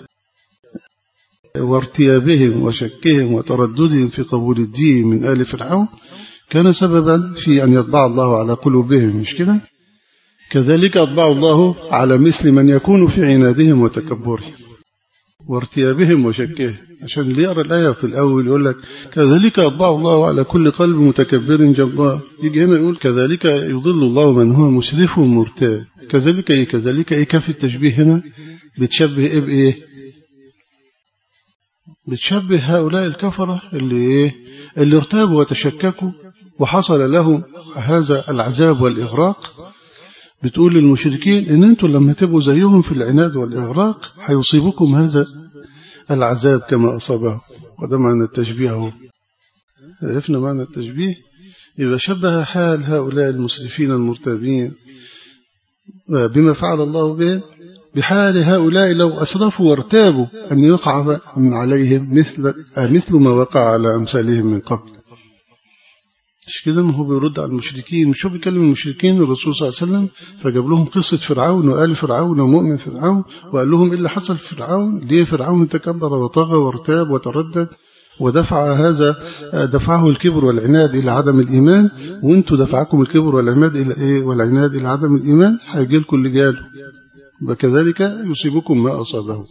وارتيابهم وشكهم وترددهم في قبول الدين من آل فرعون، كان سببا في أن يطبع الله على قلوبهم، مش كده؟ كذلك أطبع الله على مثل من يكون في عنادهم وتكبرهم وارتيابهم وشكهم. عشان اللي يقرأ الآية في الأول يقول لك كذلك أطبع الله على كل قلب متكبر جبار، يجي هنا يقول كذلك يضل الله من هو مسرف مرتاب. كذلك إيه كذلك إيه كيف التشبيه هنا؟ بتشبه إيه بإيه؟ بتشبه هؤلاء الكفرة اللي إيه اللي ارتابوا وتشككوا وحصل لهم هذا العذاب والإغراق. بتقول للمشركين إن أنتم لما تبقوا زيهم في العناد والإغراق هيصيبكم هذا العذاب كما أصابهم. وده معنى التشبيه هو. عرفنا معنى التشبيه؟ يبقى شبه حال هؤلاء المسرفين المرتابين بما فعل الله بهم بحال هؤلاء لو أسرفوا وارتابوا أن يقع عليهم مثل مثل ما وقع على أمثالهم من قبل. مش كده؟ ما هو بيرد على المشركين، مش هو بيكلم المشركين الرسول صلى الله عليه وسلم، فجاب لهم قصة فرعون وآل فرعون ومؤمن فرعون، وقال لهم إيه اللي حصل في فرعون، ليه فرعون تكبر وطغى وارتاب وتردد ودفع هذا دفعه الكبر والعناد إلى عدم الإيمان، وانتوا دفعكم الكبر والعناد إلى إيه والعناد إلى عدم الإيمان، هيجي لكم اللي جاله. وكذلك يصيبكم ما أصابه.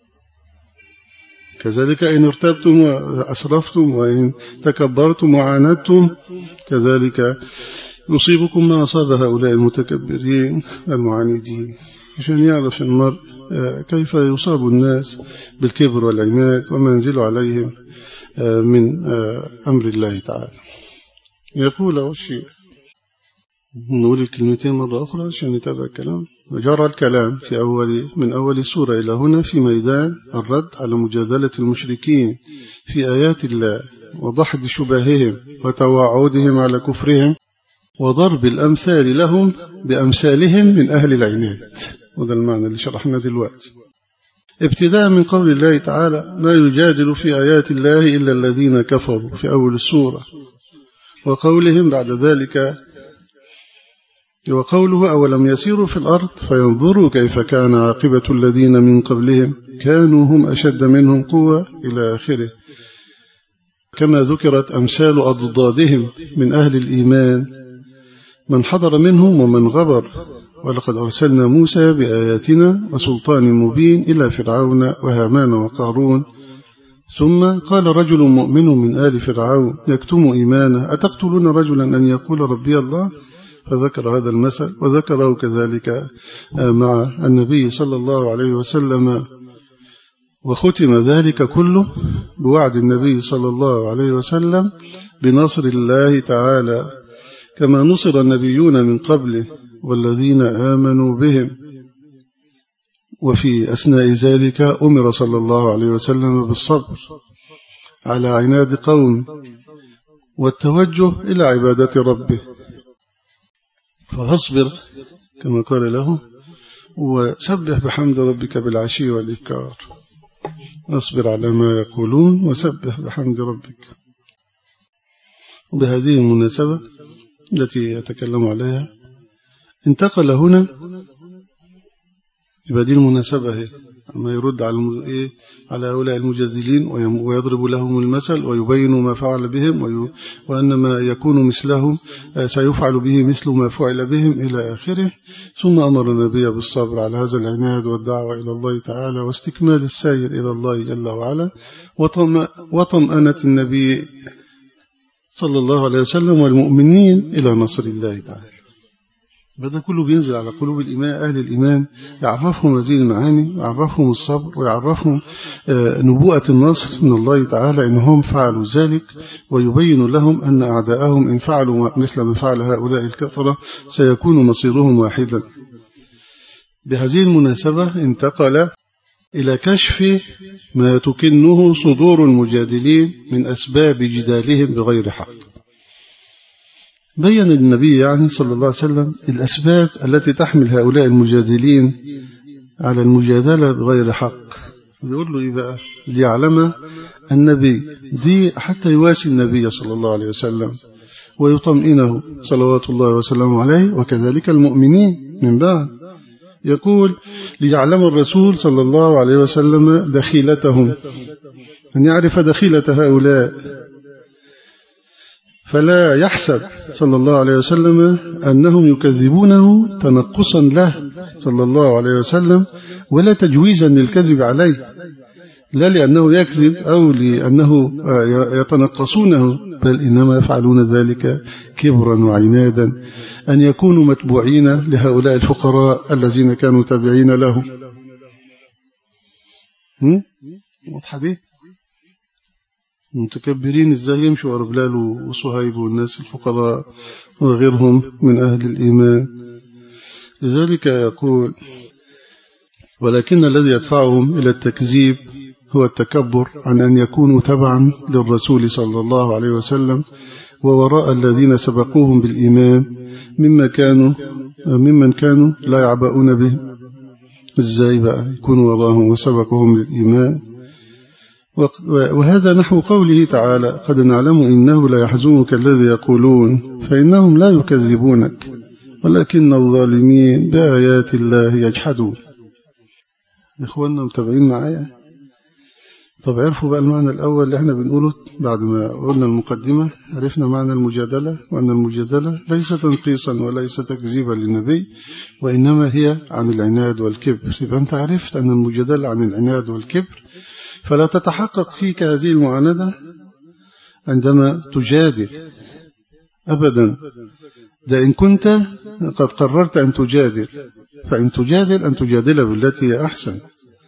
كذلك إن ارتبتم وأسرفتم وإن تكبرتم وعاندتم كذلك يصيبكم ما أصاب هؤلاء المتكبرين المعاندين. عشان يعرف المرء كيف يصاب الناس بالكبر والعناد وما ينزل عليهم من أمر الله تعالى. يقول الشيخ، نقول الكلمتين مرة أخرى عشان نتابع الكلام. جرى الكلام في أول من أول سورة إلى هنا في ميدان الرد على مجادلة المشركين في آيات الله وضحد شبههم وتوعدهم على كفرهم وضرب الأمثال لهم بأمثالهم من أهل العناد. وده المعنى اللي شرحنا دلوقتي. ابتداء من قول الله تعالى ما يجادل في آيات الله إلا الذين كفروا في أول السورة، وقولهم بعد ذلك وقوله أولم يسيروا في الأرض فينظروا كيف كان عاقبة الذين من قبلهم كانوا هم أشد منهم قوة إلى آخره. كما ذكرت أمثال أضدادهم من أهل الإيمان من حضر منهم ومن غبر. ولقد أرسلنا موسى بآياتنا وسلطان مبين إلى فرعون وهامان وقارون. ثم قال رجل مؤمن من آل فرعون يكتم إيمانه أتقتلون رجلا أن يقول ربي الله؟ فذكر هذا المثل وذكره كذلك مع النبي صلى الله عليه وسلم. وختم ذلك كله بوعد النبي صلى الله عليه وسلم بنصر الله تعالى كما نصر النبيون من قبله والذين آمنوا بهم. وفي أثناء ذلك أمر صلى الله عليه وسلم بالصبر على عناد قوم والتوجه إلى عبادة ربه، فاصبر كما قال له وسبح بحمد ربك بالعشي والإبكار. اصبر على ما يقولون وسبح بحمد ربك. وبهذه المناسبة التي يتكلم عليها انتقل هنا بهذه المناسبة هي أما يرد على إيه على هؤلاء المجادلين ويضرب لهم المثل ويبين ما فعل بهم وأن ما يكون مثلهم سيفعل به مثل ما فعل بهم إلى آخره. ثم أمر النبي بالصبر على هذا العناد والدعوة إلى الله تعالى واستكمال السير إلى الله جل وعلا وطمأنة النبي صلى الله عليه وسلم والمؤمنين إلى نصر الله تعالى. بدأ كله بينزل على قلوب الإيمان أهل الإيمان يعرفهم هذه المعاني ويعرفهم الصبر ويعرفهم نبوءة النصر من الله تعالى إنهم فعلوا ذلك، ويبين لهم أن أعداءهم إن فعلوا مثل ما فعل هؤلاء الكفرة سيكون مصيرهم واحدا. بهذه المناسبة انتقل إلى كشف ما تكنه صدور المجادلين من أسباب جدالهم بغير حق. بين النبي يعني صلى الله عليه وسلم الأسباب التي تحمل هؤلاء المجادلين على المجادلة بغير حق. بيقول له إيه بقى؟ ليعلم النبي دي حتى يواسي النبي صلى الله عليه وسلم ويطمئنه صلوات الله وسلامه عليه وكذلك المؤمنين من بعد. يقول ليعلم الرسول صلى الله عليه وسلم دخيلتهم، أن يعرف دخيلة هؤلاء، فلا يحسب صلى الله عليه وسلم أنهم يكذبونه تنقصا له صلى الله عليه وسلم ولا تجويزا للكذب عليه، لا لأنه يكذب أو لأنه يتنقصونه، بل إنما يفعلون ذلك كبرا وعنادا أن يكونوا متبوعين لهؤلاء الفقراء الذين كانوا تابعين له. واضحة دي؟ متكبرين ازاي يمشوا ورا بلال وصهيب والناس الفقراء وغيرهم من أهل الإيمان. لذلك يقول ولكن الذي يدفعهم إلى التكذيب هو التكبر عن أن يكونوا تبعا للرسول صلى الله عليه وسلم ووراء الذين سبقوهم بالإيمان مما كانوا ممن كانوا لا يعبؤون به. ازاي بقى يكونوا وراءهم وسبقوهم بالإيمان؟ وهذا نحو قوله تعالى قد نعلم إنه لا يحزنك الذي يقولون فإنهم لا يكذبونك ولكن الظالمين بآيات الله يجحدون. إخواننا متابعين معايا؟ طب عرفوا بقى المعنى الأول اللي احنا بنقوله بعد ما قلنا المقدمة. عرفنا معنى المجادلة وأن المجادلة ليس تنقيصا وليس تكذيبا للنبي وإنما هي عن العناد والكبر. يبقى أنت عرفت أن المجادلة عن العناد والكبر، فلا تتحقق فيك هذه المعاندة عندما تجادل أبدا. ده إن كنت قد قررت أن تجادل، فإن تجادل أن تجادل بالتي هي أحسن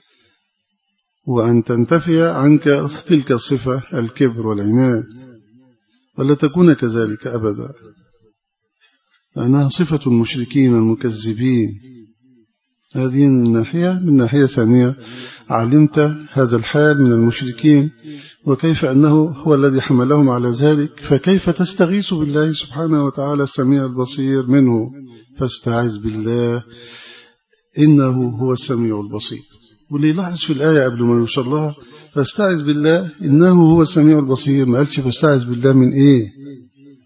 وأن تنتفي عنك تلك الصفة الكبر والعناد، ولا تكون كذلك أبدا، لأنها صفة المشركين المكذبين. هذه الناحية. من ناحية ثانية علمت هذا الحال من المشركين وكيف أنه هو الذي حملهم على ذلك، فكيف تستغيث بالله سبحانه وتعالى السميع البصير منه؟ فاستعذ بالله إنه هو السميع البصير. واللي يلاحظ في الآية قبل ما يوصل لها فاستعذ بالله إنه هو السميع البصير، ما قالش فاستعذ بالله من إيه؟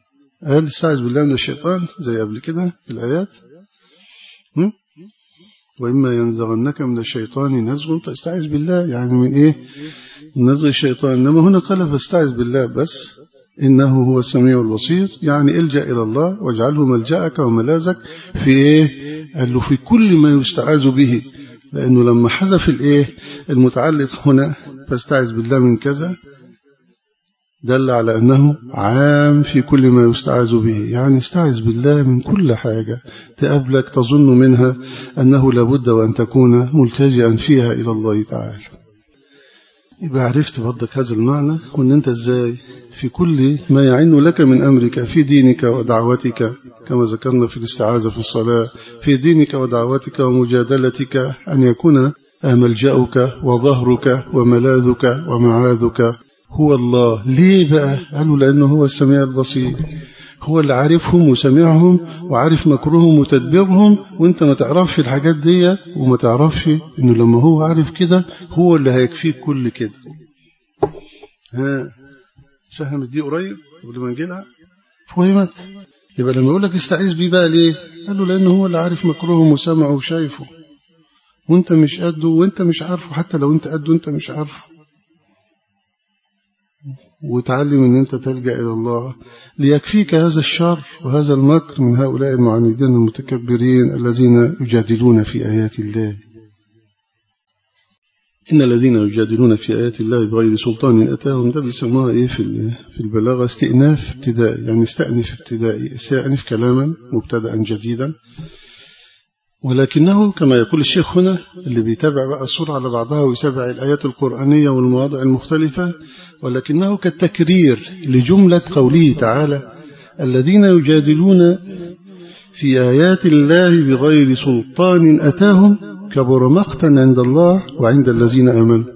قال استعذ بالله من الشيطان زي قبل كده في الآيات. وإما ينزغنك من الشيطان نزغ فاستعذ بالله، يعني من إيه؟ من نزغ الشيطان. إنما هنا قال فاستعذ بالله بس، إنه هو السميع البصير، يعني الجأ إلى الله واجعله ملجأك وملاذك في إيه؟ قال له في كل ما يستعاذ به، لأنه لما حذف الإيه المتعلق هنا فاستعذ بالله من كذا دل على أنه عام في كل ما يستعاذ به، يعني استعذ بالله من كل حاجة تقابلك تظن منها أنه لابد وأن تكون ملتجئا فيها إلى الله تعالى. يبقى عرفت برضك هذا المعنى، وأن أنت إزاي في كل ما يعين لك من أمرك في دينك ودعوتك، كما ذكرنا في الاستعاذة في الصلاة، في دينك ودعوتك ومجادلتك، أن يكون ملجأك وظهرك وملاذك ومعاذك هو الله. ليه بقى؟ قالوا لأنه هو السميع البصير، هو اللي عارفهم وسمعهم وعارف مكرهم وتدبيرهم، وانت ما تعرفش الحاجات دي، وما تعرفش انه لما هو عارف كده هو اللي هيكفيك كل كده. ها فهمت دي قريب قبل ما نجي لها؟ فهمت؟ يبقى لما يقول لك استعيذ بيه بقى ليه؟ قالوا لأنه هو اللي عارف مكرهم وسمعه وشايفه، وانت مش قده وانت مش عارفه، حتى لو انت قده انت مش عارفه. وتعلم ان انت تلجأ الى الله ليكفيك هذا الشر وهذا المكر من هؤلاء المعاندين المتكبرين الذين يجادلون في آيات الله. إن الذين يجادلون في آيات الله بغير سلطان أتاهم، ده بيسموها إيه في في البلاغة استئناف ابتدائي، يعني استأنف ابتدائي، استأنف كلاما مبتدأ جديدا. ولكنه كما يقول الشيخ هنا اللي بيتابع بقى السورة على بعضها ويتابع الآيات القرآنية والمواضع المختلفة، ولكنه كالتكرير لجملة قوله تعالى الذين يجادلون في آيات الله بغير سلطان أتاهم كبر مقتا عند الله وعند الذين آمنوا.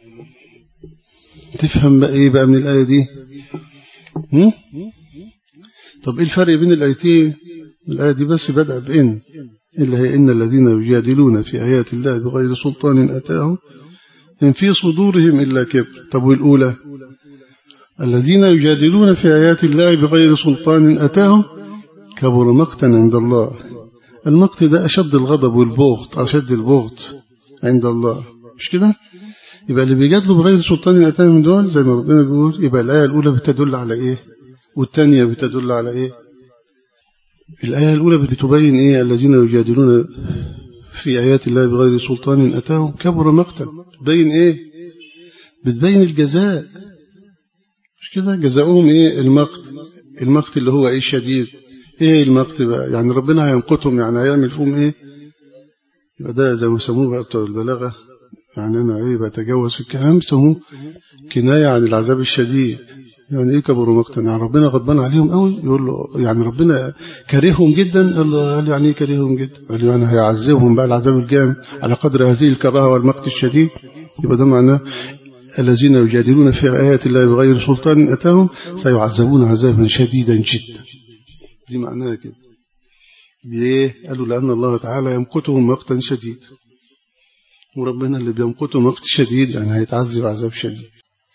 تفهم بقى إيه بقى من الآية دي؟ هم؟ طب إيه الفرق بين الآيتين؟ الآية دي بس بدأ بإن، إلا هي إن الذين يجادلون في آيات الله بغير سلطان أتاهم إن في صدورهم إلا كبر. طب والأولى الذين يجادلون في آيات الله بغير سلطان أتاهم كبر مقتا عند الله. المقت ده أشد الغضب والبغض، أشد البغض عند الله، مش كده؟ يبقى اللي بيجادلوا بغير سلطان أتاهم من دول زي ما ربنا بيقول، يبقى الآية الأولى بتدل على إيه والثانية بتدل على إيه؟ الآية الأولى بتبين إيه؟ الذين يجادلون في آيات الله بغير سلطان أتاهم كبر مقتا، بتبين إيه؟ بتبين الجزاء، مش كده؟ جزاؤهم إيه؟ المقت. المقت اللي هو إيه؟ شديد. إيه المقت بقى؟ يعني ربنا هيمقتهم، يعني هيعمل فيهم إيه؟ يبقى ده زي ما يسموه بقى بتوع البلاغة، يعني أنا إيه بتجاوز في الكلام، يسموه كناية عن العذاب الشديد. يعني إيه كبر مقتا؟ يعني ربنا غضبان عليهم قوي، يقول له يعني ربنا كرههم جدا. قال له يعني إيه كرههم جدا؟ قال له يعني هيعذبهم بقى العذاب الجامد على قدر هذه الكراهة والمقت الشديد. يبقى ده معناه الذين يجادلون في آيات الله بغير سلطان أتاهم سيعذبون عذابا شديدا جدا. دي معناها كده. ليه؟ قالوا لأن الله تعالى يمقتهم مقتا شديد، وربنا اللي بيمقته مقت شديد يعني هيتعذب عذاب شديد.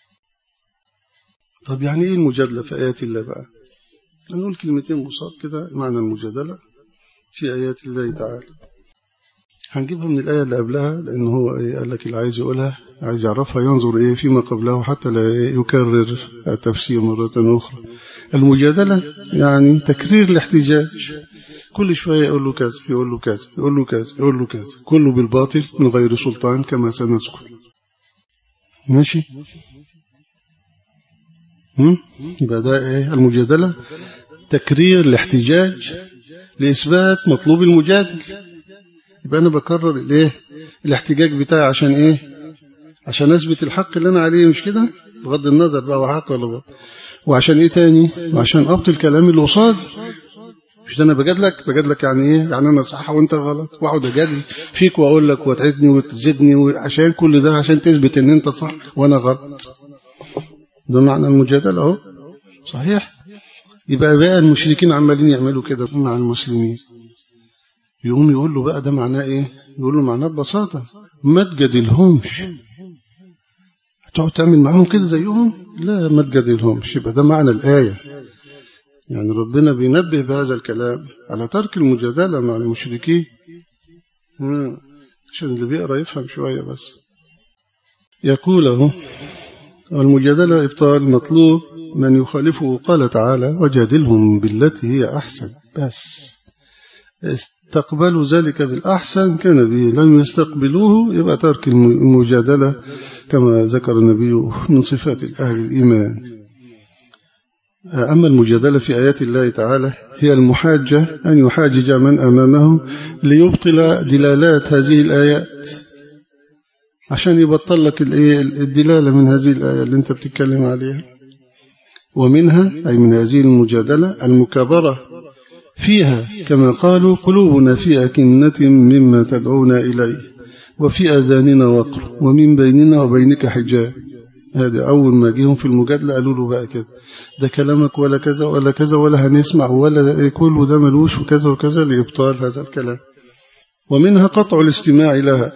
طب يعني إيه المجادلة في آيات الله بقى؟ نقول كلمتين بساط كده معنى المجادلة في آيات الله تعالى. هنجيبها من الآية اللي قبلها، لأنه هو إيه قال لك اللي عايز يقولها عايز يعرفها ينظر إيه فيما قبله حتى لا يكرر التفسير مرة أخرى. المجادلة يعني تكرير الاحتجاج، كل شوية يقول له كذا يقول له كذا يقول له كذا يقول له كذا، كله بالباطل من غير سلطان كما سنذكر. ماشي؟ هم؟ يبقى ده إيه المجادلة؟ تكرير الاحتجاج لإثبات مطلوب المجادل. يبقى أنا بكرر الإيه الاحتجاج بتاعي عشان إيه؟ عشان أثبت الحق اللي أنا عليه، مش كده؟ بغض النظر بقى هو حق ولا بقى. وعشان إيه تاني؟ وعشان أبطل الكلام اللي قصادي. مش ده أنا بجادلك بجادلك يعني إيه؟ يعني أنا صح وأنت غلط، وأقعد أجادل فيك وأقول لك وتعدني وتزدني، وعشان كل ده عشان تثبت إن أنت صح وأنا غلط. ده معنى المجادلة أهو، صحيح؟ يبقى بقى المشركين عمالين يعملوا كده مع المسلمين، يقوم يقول له بقى ده معناه إيه؟ يقول له معناه ببساطة ما تجادلهمش، هتقعد تعمل معاهم كده زيهم؟ لا ما تجادلهمش. يبقى ده معنى الآية، يعني ربنا بينبه بهذا الكلام على ترك المجادلة مع المشركين. عشان اللي بيقرأ يفهم شوية بس. يقول اهو المجادلة إبطال مطلوب من يخالفه، قال تعالى وجادلهم بالتي هي أحسن، بس استقبلوا ذلك بالأحسن كان به، لم يستقبلوه يبقى ترك المجادلة كما ذكر النبي من صفات أهل الإيمان. أما المجادلة في آيات الله تعالى هي المحاجة، أن يحاجج من أمامه ليبطل دلالات هذه الآيات، عشان يبطل لك الدلالة من هذه الآية اللي انت بتتكلم عليها. ومنها أي من هذه المجادلة المكابرة فيها، كما قالوا قلوبنا في أكنة مما تدعونا إليه وفي أذاننا وقر ومن بيننا وبينك حجاب. هذا أول ما جيهم في المجادلة قالوا له بقى كده، ده كلامك ولا كذا ولا كذا ولا هنسمع ولا كله ده ملوش وكذا وكذا، لإبطال هذا الكلام. ومنها قطع الاستماع لها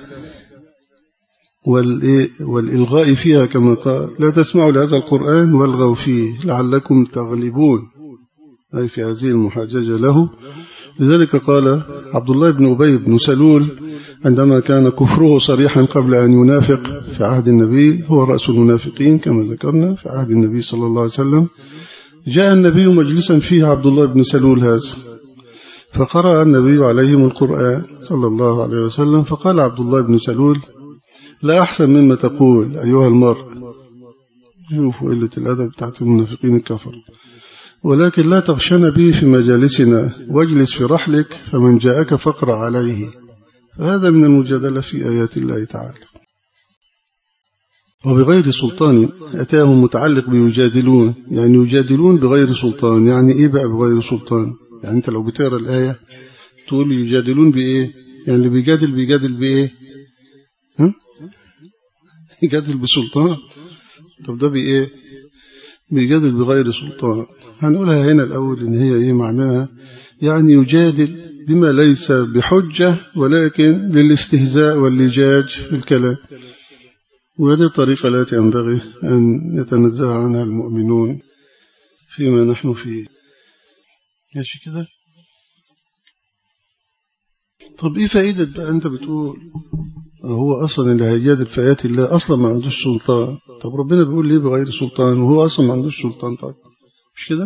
والإلغاء فيها، كما قال لا تسمعوا لهذا القرآن والغوا فيه لعلكم تغلبون، أي في هذه المحاججة له. لذلك قال عبد الله بن أبي بن سلول عندما كان كفره صريحا قبل أن ينافق في عهد النبي، هو رأس المنافقين كما ذكرنا في عهد النبي صلى الله عليه وسلم، جاء النبي مجلسا فيه عبد الله بن سلول هذا، فقرأ النبي عليهم القرآن صلى الله عليه وسلم، فقال عبد الله بن سلول لا أحسن مما تقول أيها المرء، شوفوا قلة الأدب بتاعت المنافقين الكفر، ولكن لا تغشن به في مجالسنا واجلس في رحلك فمن جاءك فاقرأ عليه. فهذا من المجادلة في آيات الله تعالى. وبغير سلطان أتاهم متعلق بيجادلون، يعني يجادلون بغير سلطان. يعني إيه بقى بغير سلطان؟ يعني أنت لو بتقرأ الآية تقول يجادلون بإيه؟ يعني اللي بيجادل بيجادل بإيه؟ ها؟ يجادل بسلطان. طب ده بإيه؟ بيجادل بغير سلطان. هنقولها هنا الأول إن هي إيه معناها، يعني يجادل بما ليس بحجة ولكن للاستهزاء واللجاج في الكلام، وهذه الطريقة التي ينبغي أن يتنزه عنها المؤمنون فيما نحن فيه. ماشي كده؟ طب إيه فائدة بقى أنت بتقول هو أصلا اللي هيجادل في آيات الله أصلا ما عندوش سلطان؟ طب ربنا بيقول ليه بغير سلطان وهو أصلا ما عندوش سلطان؟ طيب مش كده؟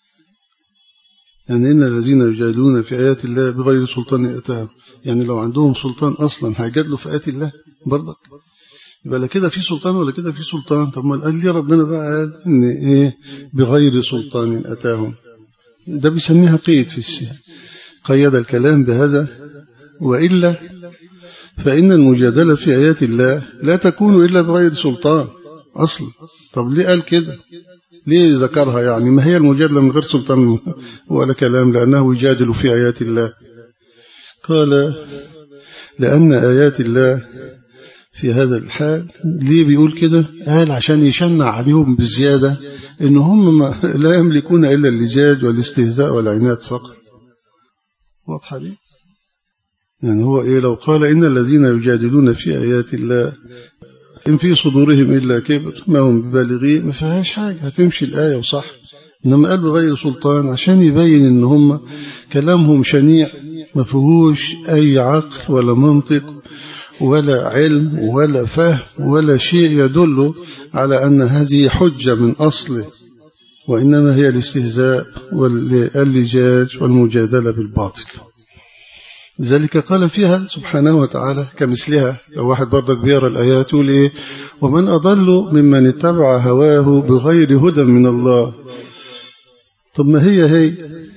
يعني إن الذين يجادلون في آيات الله بغير سلطان أتاهم، يعني لو عندهم سلطان أصلا هيجادلوا في آيات الله برضك؟ يبقى لا كده في سلطان ولا كده في سلطان. طب ما قال لي ربنا بقى قال إن إيه بغير سلطان أتاهم، ده بيسميها قيد في الشيء، قيد الكلام بهذا. وإلا فإن المجادلة في آيات الله لا تكون إلا بغير سلطان أصلا. طب ليه قال كده؟ ليه ذكرها؟ يعني ما هي المجادلة من غير سلطان ولا كلام، لأنه يجادل في آيات الله. قال لأن آيات الله في هذا الحال. ليه بيقول كده؟ قال عشان يشنع عليهم بزيادة إن هم لا يملكون إلا اللجاج والاستهزاء والعناد فقط. واضحة دي؟ يعني هو إيه لو قال إن الذين يجادلون في آيات الله إن في صدورهم إلا كبر ما هم ببالغين، ما فيهاش حاجة، هتمشي الآية وصح. إنما قال بغير سلطان عشان يبين إن هم كلامهم شنيع ما فيهوش أي عقل ولا منطق ولا علم ولا فهم ولا شيء يدل على أن هذه حجة من أصله، وإنما هي الاستهزاء واللجاج والمجادلة بالباطل. لذلك قال فيها سبحانه وتعالى كمثلها. لو واحد برضك بيقرأ الآيات يقول إيه ومن أضل ممن اتبع هواه بغير هدى من الله. طب ما هي هي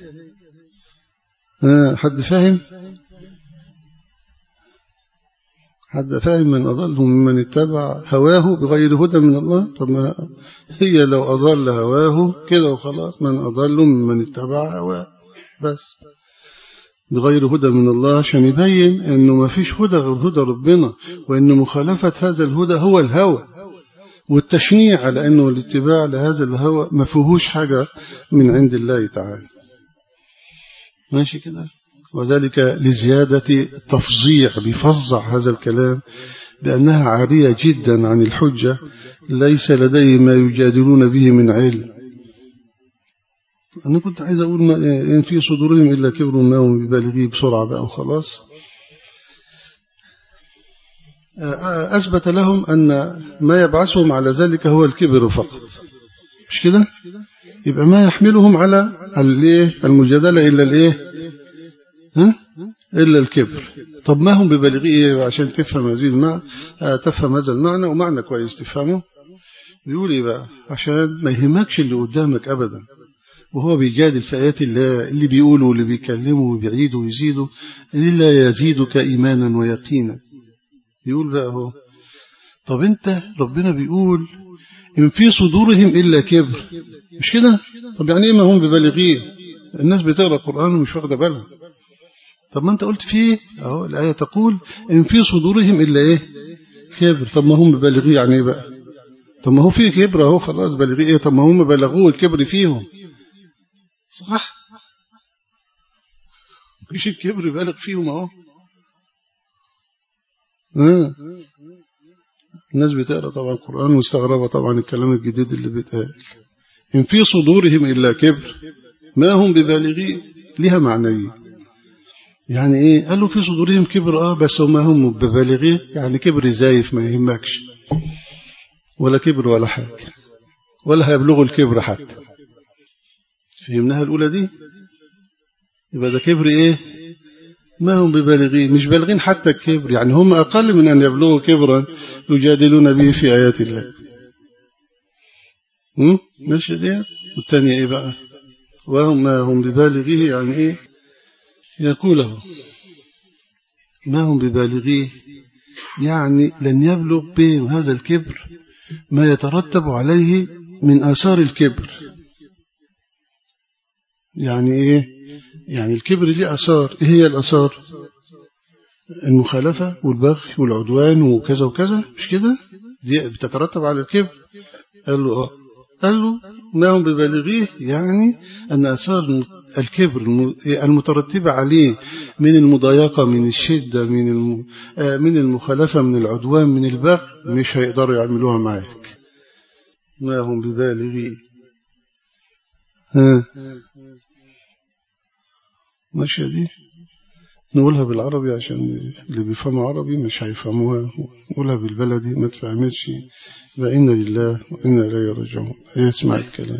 آه حد فاهم؟ حد فاهم من أضل ممن اتبع هواه بغير هدى من الله؟ طب ما هي لو أضل هواه كده وخلاص، من أضل ممن اتبع هواه بس بغير هدى من الله، عشان يبين أنه ما فيش هدى غير هدى ربنا، وأن مخالفة هذا الهدى هو الهوى، والتشنيع على أنه الاتباع لهذا الهوى ما فيهوش حاجة من عند الله تعالى. ماشي كده؟ وذلك لزيادة التفظيع، بيفظع هذا الكلام بأنها عارية جدا عن الحجة، ليس لديه ما يجادلون به من علم. أنا كنت عايز أقول ما إن في صدورهم إلا كبر ما هم ببالغيه بسرعة بقى وخلاص. أثبت لهم أن ما يبعثهم على ذلك هو الكبر فقط، مش كده؟ يبقى ما يحملهم على المجادلة إلا الإيه؟ ها؟ إلا الكبر. طب ما هم ببالغيه عشان تفهم هذه المعنى، تفهم هذا المعنى ومعنى كويس تفهمه. بيقول إيه بقى؟ عشان ما يهمكش اللي قدامك أبدا وهو بيجادل في آيات الله، اللي بيقولوا واللي بيكلموا وبيعيدوا ويزيدوا إلا يزيدك إيمانا ويقينا. يقول بقى هو طب أنت ربنا بيقول إن في صدورهم إلا كبر، مش كده؟ طب يعني إيه ما هم ببالغيه؟ الناس بتقرأ القرآن ومش واخدة بالها. طب ما أنت قلت فيه أهو الآية تقول إن في صدورهم إلا إيه؟ كبر. طب ما هم ببالغيه يعني إيه بقى؟ طب ما هو فيه كبر أهو خلاص، بالغيه إيه؟ طب ما هم بلغوه الكبر فيهم، صح؟ مش الكبر بالغ فيهم أهو. آه. الناس بتقرأ طبعا القرآن مستغربة طبعا الكلام الجديد اللي بيتقال. إن في صدورهم إلا كبر ما هم ببالغيه، لها معنيين. يعني إيه؟ قالوا في صدورهم كبر آه بس ما هم ببالغيه، يعني كبر زايف ما يهمكش، ولا كبر ولا حاجة، ولا هيبلغوا الكبر حتى. فهمناها الأولى دي؟ يبقى ده كبر إيه؟ ما هم ببالغين، مش بالغين حتى الكبر، يعني هم أقل من أن يبلغوا كبرا يجادلون به في آيات الله. ماشي ديت. والثانية إيه بقى؟ وهم ما هم ببالغيه، يعني إيه؟ يقوله ما هم ببالغيه يعني لن يبلغ بهم هذا الكبر ما يترتب عليه من آثار الكبر. يعني إيه؟ يعني الكبر ليه آثار. إيه هي الآثار؟ المخالفة والبغي والعدوان وكذا وكذا، مش كده؟ دي بتترتب على الكبر. قال له آه. قال له ما هم ببالغيه، يعني أن آثار الكبر المترتبة عليه من المضايقة، من الشدة، من من المخالفة، من العدوان، من البغي، مش هيقدروا يعملوها معك. ما هم ببالغيه. ها ماشية دي؟ نقولها بالعربي عشان اللي بيفهموا عربي مش هيفهموها، نقولها بالبلدي ما تفهمتش يبقى إنا لله وإنا إليه راجعون. يسمع الكلام.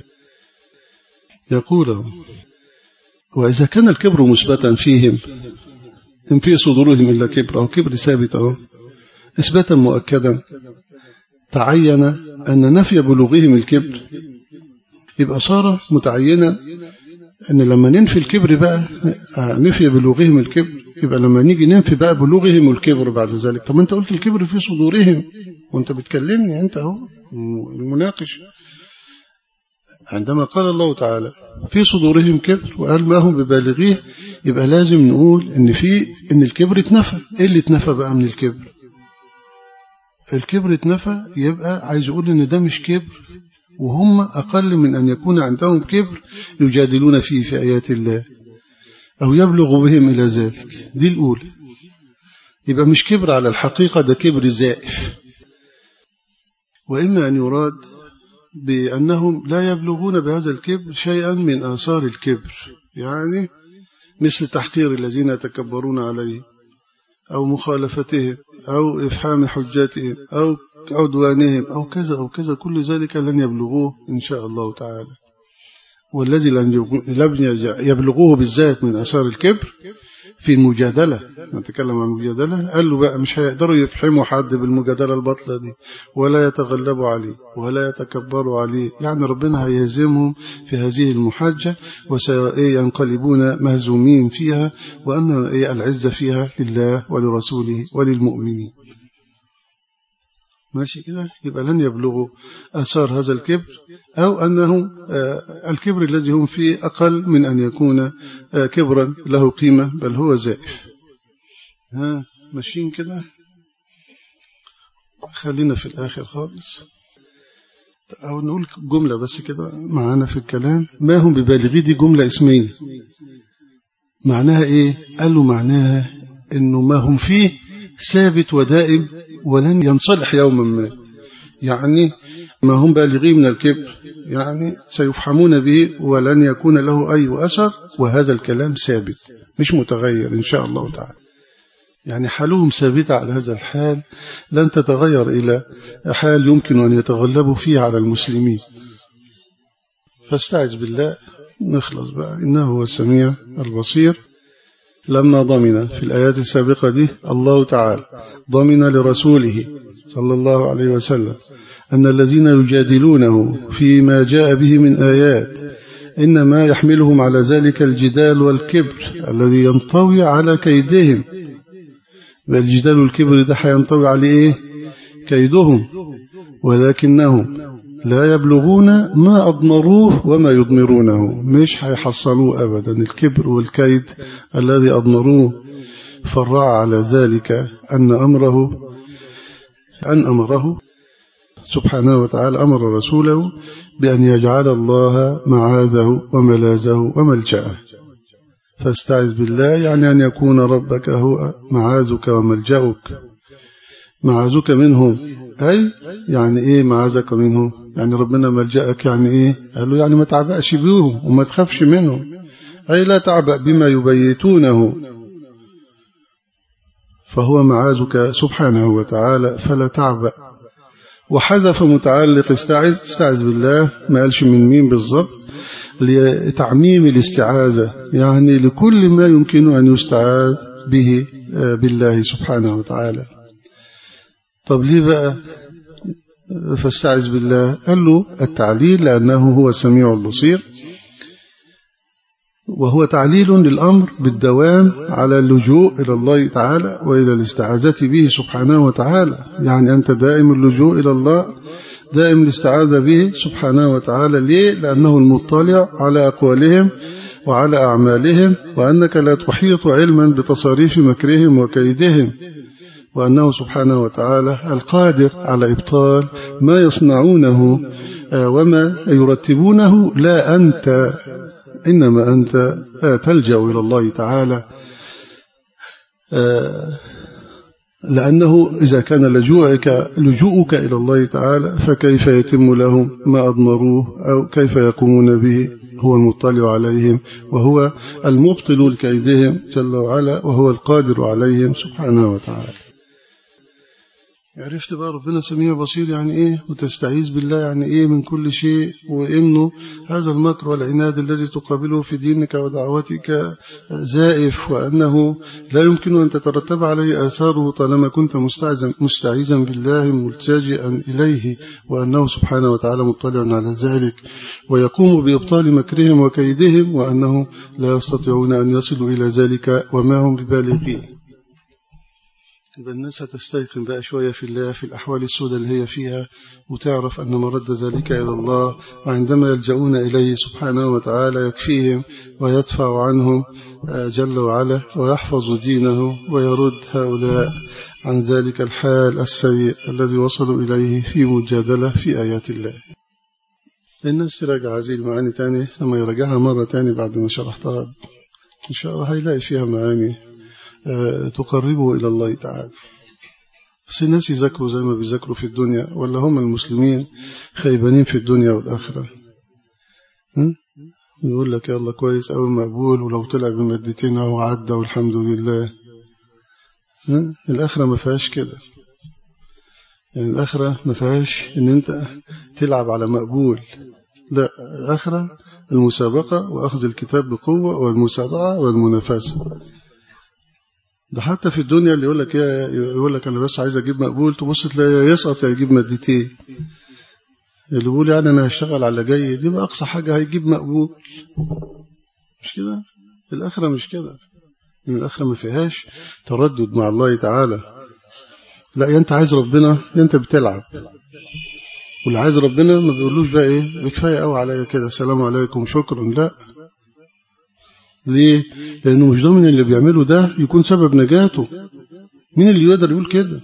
يقول وإذا كان الكبر مثبتا فيهم إن في صدورهم إلا كبر، أو كبر ثابت أو إثباتا مؤكدا، تعين أن نفي بلوغهم الكبر يبقى صار متعينا أن لما ننفي الكبر بقى نفي بلوغهم الكبر، يبقى لما نيجي ننفي بقى بلوغهم الكبر بعد ذلك. طب أنت قلت الكبر في صدورهم وأنت بتكلمني أنت أهو المناقش، عندما قال الله تعالى في صدورهم كبر وقال ما هم ببالغيه، يبقى لازم نقول إن في إن الكبر اتنفى. إيه اللي اتنفى بقى من الكبر؟ الكبر اتنفى، يبقى عايز يقول إن ده مش كبر، وهم أقل من أن يكون عندهم كبر يجادلون فيه في آيات الله أو يبلغ بهم إلى ذلك. دي الأولى. يبقى مش كبر على الحقيقة، ده كبر زائف. وإما أن يراد بأنهم لا يبلغون بهذا الكبر شيئا من آثار الكبر، يعني مثل تحقير الذين يتكبرون عليه، أو مخالفتهم، أو إفحام حجاتهم، أو عدوانهم، أو كذا أو كذا، كل ذلك لن يبلغوه إن شاء الله تعالى. والذي لن يبلغوه بالذات من أثار الكبر في المجادلة، نتكلم عن المجادلة، قال له بقى مش هيقدروا يفحموا حد بالمجادلة البطلة دي، ولا يتغلبوا عليه، ولا يتكبروا عليه، يعني ربنا هيهزمهم في هذه المحاجة وسينقلبون مهزومين فيها، وأن العزة فيها لله ولرسوله وللمؤمنين. ماشي كده؟ يبقى لن يبلغوا آثار هذا الكبر، أو أنهم الكبر الذي هم فيه أقل من أن يكون كبرا له قيمة، بل هو زائف. ها ماشيين كده؟ خلينا في الآخر خالص، أو نقول جملة بس كده معانا في الكلام. ما هم ببالغي دي جملة اسمية، معناها إيه؟ قالوا معناها إنه ما هم فيه ثابت ودائم ولن ينصلح يوما ما، يعني ما هم بالغين من الكبر يعني سيفحمون به ولن يكون له أي أثر، وهذا الكلام ثابت مش متغير إن شاء الله تعالى. يعني حالهم ثابتة على هذا الحال، لن تتغير إلى حال يمكن أن يتغلبوا فيه على المسلمين. فاستعذ بالله نخلص بقى، إنه هو السميع البصير. لما ضمن في الآيات السابقة دي الله تعالى ضمن لرسوله صلى الله عليه وسلم أن الذين يجادلونه فيما جاء به من آيات إنما يحملهم على ذلك الجدال والكبر الذي ينطوي على كيدهم. الجدال والكبر ده حينطوي على إيه؟ كيدهم، ولكنهم لا يبلغون ما أضمروه وما يضمرونه، مش هيحصلوه أبدا. الكبر والكيد الذي أضمروه فرع على ذلك أن أمره أن أمره سبحانه وتعالى أمر رسوله بأن يجعل الله معاذه وملاذه وملجأه. فاستعذ بالله يعني أن يكون ربك هو معاذك وملجأك. معاذك منهم أي يعني إيه معاذك منهم؟ يعني ربنا ملجأك يعني إيه؟ قال له يعني ما تعبأش بيهم وما تخافش منهم، أي لا تعبأ بما يبيتونه، فهو معاذك سبحانه وتعالى فلا تعبأ. وحذف متعلق استعذ استعذ بالله، ما قالش من مين بالضبط، لتعميم الاستعاذة، يعني لكل ما يمكن أن يستعاذ به بالله سبحانه وتعالى. طب ليه بقى فاستعذ بالله؟ قال له التعليل لأنه هو السميع البصير، وهو تعليل للأمر بالدوام على اللجوء إلى الله تعالى وإلى الاستعاذة به سبحانه وتعالى. يعني أنت دائم اللجوء إلى الله، دائم الاستعاذة به سبحانه وتعالى. ليه؟ لأنه المطلع على أقوالهم وعلى أعمالهم، وأنك لا تحيط علما بتصاريف مكرهم وكيدهم، وأنه سبحانه وتعالى القادر على إبطال ما يصنعونه وما يرتبونه. لا أنت، إنما أنت تلجأ إلى الله تعالى، لأنه إذا كان لجوءك لجوءك إلى الله تعالى فكيف يتم لهم ما أضمروه أو كيف يقومون به؟ هو المطلع عليهم وهو المبطل لكيدهم جل وعلا، وهو القادر عليهم سبحانه وتعالى. عرفت بقى ربنا سميع بصير يعني إيه، وتستعيذ بالله يعني إيه من كل شيء، وإنه هذا المكر والعناد الذي تقابله في دينك ودعوتك زائف، وأنه لا يمكن أن تترتب عليه آثاره طالما كنت مستعيذا بالله ملتجئا إليه، وأنه سبحانه وتعالى مطلع على ذلك ويقوم بإبطال مكرهم وكيدهم، وأنه لا يستطيعون أن يصلوا إلى ذلك وما هم ببالغين. يبقى الناس هتستيقن بقى شوية في الله في الأحوال السوداء اللي هي فيها، وتعرف أن مرد ذلك إلى الله، وعندما يلجؤون إليه سبحانه وتعالى يكفيهم ويدفع عنهم جل وعلا ويحفظ دينه ويرد هؤلاء عن ذلك الحال السيء الذي وصلوا إليه في مجادلة في آيات الله. الناس تراجع هذه المعاني تاني، لما يراجعها مرة تاني بعد ما شرحتها إن شاء الله هيلاقي فيها معاني تقربه إلى الله تعالى. بس الناس يذكروا زي ما بيذكروا في الدنيا، ولا هم المسلمين خيبانين في الدنيا والآخرة؟ يقول لك يلا كويس أو مقبول، ولو طلع بمادتين أو عدى والحمد لله. الآخرة ما فيهاش كده، يعني الآخرة ما فيهاش إن أنت تلعب على مقبول، لا، الآخرة المسابقة وأخذ الكتاب بقوة والمسابقة والمنافسة. ده حتى في الدنيا اللي يقول لك يا يقول لك أنا بس عايز أجيب مقبول، تبص تلاقي يسقط يجيب مادتين. اللي يقول يعني أنا هشتغل على جيد دي بقى أقصى حاجة هيجيب مقبول، مش كده؟ الآخرة مش كده، الآخرة ما فيهاش تردد مع الله تعالى. لا، أنت عايز ربنا أنت بتلعب، واللي عايز ربنا ما بيقولوش بقى إيه بكفاية قوي عليا كده السلام عليكم شكرا، لا. ليه؟ لأنه مش ضامن اللي بيعمله ده يكون سبب نجاته. مين اللي يقدر يقول كده؟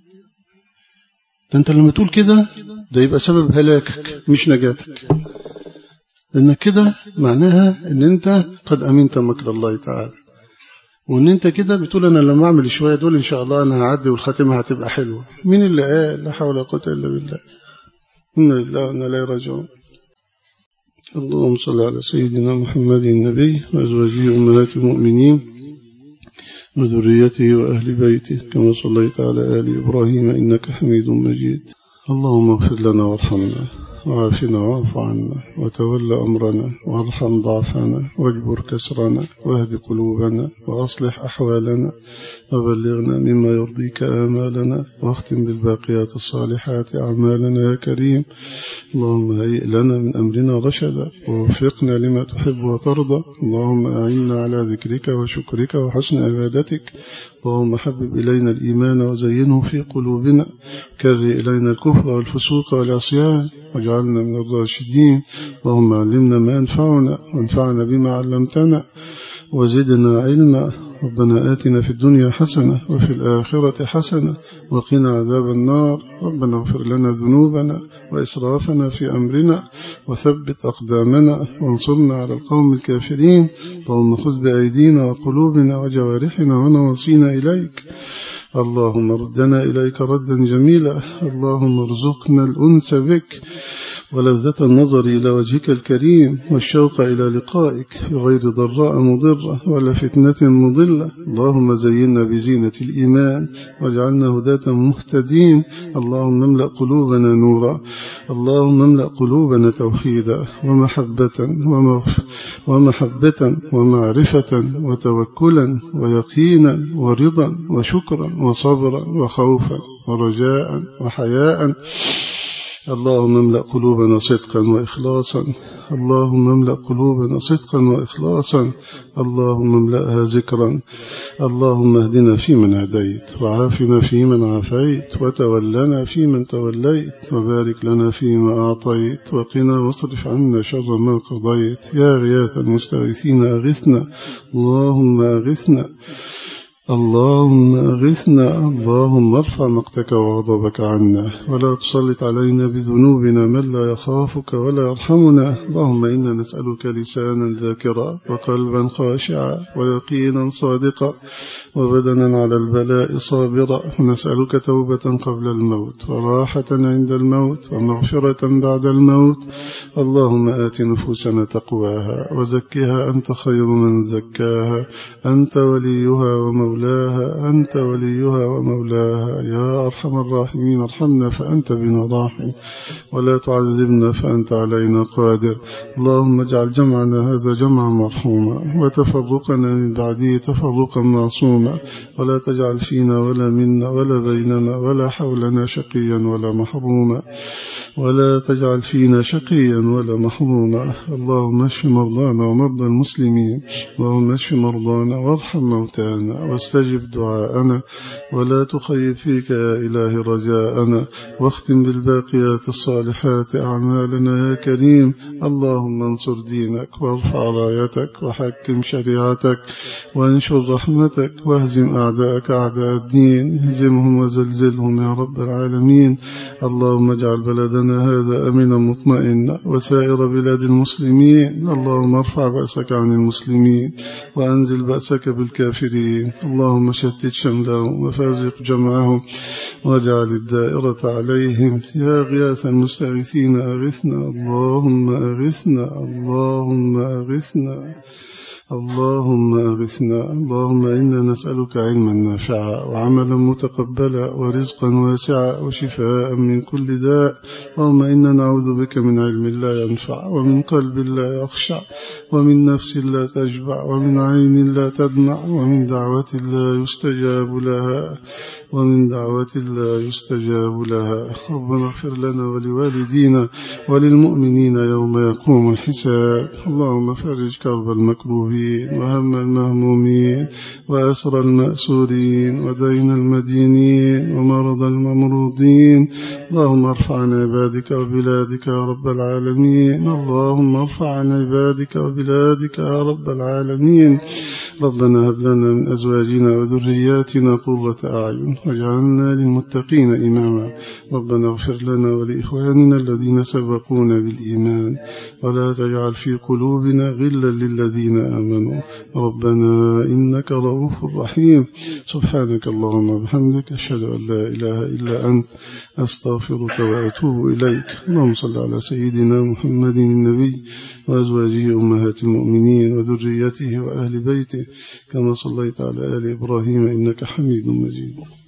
ده أنت لما تقول كده ده يبقى سبب هلاكك مش نجاتك، لأنك كده معناها أن أنت قد أمنت مكر الله تعالى، وأن أنت كده بتقول أنا لما أعمل شوية دول إن شاء الله أنا هعدي والخاتمة هتبقى حلوة. مين اللي قال؟ لا حول ولا قوة إلا بالله، إن الله وإنا إليه راجعون. اللهم صل على سيدنا محمد النبي وأزواجه أمهات المؤمنين وذريته وأهل بيته كما صليت على آل إبراهيم إنك حميد مجيد. اللهم اغفر لنا وارحمنا وعافنا واعف عنا وتول أمرنا وارحم ضعفنا واجبر كسرنا واهد قلوبنا وأصلح أحوالنا وبلغنا مما يرضيك آمالنا واختم بالباقيات الصالحات أعمالنا يا كريم. اللهم هيئ لنا من أمرنا رشدا ووفقنا لما تحب وترضى. اللهم أعنا على ذكرك وشكرك وحسن عبادتك. اللهم حبب إلينا الإيمان وزينه في قلوبنا، كره إلينا الكفر والفسوق والعصيان واجعلنا من الراشدين. اللهم علمنا ما ينفعنا وانفعنا بما علمتنا وزدنا علما. ربنا آتنا في الدنيا حسنة وفي الآخرة حسنة وقنا عذاب النار. ربنا اغفر لنا ذنوبنا وإسرافنا في أمرنا وثبت أقدامنا وانصرنا على القوم الكافرين. اللهم خذ بأيدينا وقلوبنا وجوارحنا ونواصينا إليك. اللهم ردنا إليك ردا جميلا. اللهم ارزقنا الأنس بك ولذة النظر إلى وجهك الكريم والشوق إلى لقائك بغير ضراء مضرة ولا فتنة مضلة. اللهم زينا بزينة الإيمان واجعلنا هداة مهتدين. اللهم املأ قلوبنا نورا. اللهم املأ قلوبنا توحيدا ومحبة ومحبة ومعرفة وتوكلا ويقينا ورضا وشكرا وصبرا وخوفا ورجاء وحياء. اللهم املأ قلوبنا صدقا وإخلاصا. اللهم املأ قلوبنا صدقا وإخلاصا. اللهم املأها ذكرا. اللهم اهدنا فيمن هديت وعافنا فيمن عافيت وتولنا فيمن توليت وبارك لنا فيما أعطيت وقنا واصرف عنا شر ما قضيت. يا غياث المستغيثين أغثنا. اللهم أغثنا. اللهم أغثنا. اللهم ارفع مقتك وغضبك عنا ولا تسلط علينا بذنوبنا من لا يخافك ولا يرحمنا. اللهم إنا نسألك لسانا ذاكرا وقلبا خاشعا ويقينا صادقا وبدنا على البلاء صابرا. ونسألك توبة قبل الموت وراحة عند الموت ومغفرة بعد الموت. اللهم آت نفوسنا تقواها وزكها أنت خير من زكاها. أنت وليها ومولاها. أنت وليها ومولاها. يا أرحم الراحمين ارحمنا فأنت بنا راحم ولا تعذبنا فأنت علينا قادر. اللهم اجعل جمعنا هذا جمعا مرحوما وتفرقنا من بعده تفرقا معصوما ولا تجعل فينا ولا منا ولا بيننا ولا حولنا شقيا ولا محروما ولا تجعل فينا شقيا ولا محروما. اللهم اشف مرضانا ومرضى المسلمين. اللهم اشف مرضانا وارحم موتانا واستجب دعاءنا ولا تخيب فيك يا إله رجاءنا. واختم بالباقيات الصالحات أعمالنا يا كريم. اللهم انصر دينك وارفع رايتك وحكم شريعتك وانشر رحمتك واهزم أعداءك أعداء الدين. اهزمهم وزلزلهم يا رب العالمين. اللهم اجعل بلدنا هذا أمنا مطمئنا وسائر بلاد المسلمين. اللهم ارفع بأسك عن المسلمين وأنزل بأسك بالكافرين. اللهم شتت شملهم وفارق جمعهم واجعل الدائرة عليهم. يا غياث المستغيثين أغثنا. اللهم أغثنا. اللهم أغثنا. اللهم أغثنا. اللهم إنا نسألك علما نافعا وعملا متقبلا ورزقا واسعا وشفاء من كل داء. اللهم إنا نعوذ بك من علم لا ينفع ومن قلب لا يخشع ومن نفس لا تشبع ومن عين لا تدمع ومن دعوة لا يستجاب لها ومن دعوة لا يستجاب لها. ربنا اغفر لنا ولوالدينا وللمؤمنين يوم يقوم الحساب. اللهم فرج كرب المكروبين وهم المهمومين وأسر المأسورين ودين المدينين ومرض الممروضين. اللهم ارفع عن عبادك وبلادك يا رب العالمين. اللهم ارفع عن عبادك وبلادك يا رب العالمين. ربنا هب لنا من أزواجنا وذرياتنا قرة أعين واجعلنا للمتقين إماما. ربنا اغفر لنا ولإخواننا الذين سبقونا بالإيمان ولا تجعل في قلوبنا غلا للذين آمنوا. ربنا إنك رؤوف رحيم. سبحانك اللهم وبحمدك أشهد أن لا إله إلا أنت أستغفرك وأتوب إليك. اللهم صل على سيدنا محمد النبي وأزواجه أمهات المؤمنين وذريته وأهل بيته كما صليت على آل إبراهيم إنك حميد مجيد.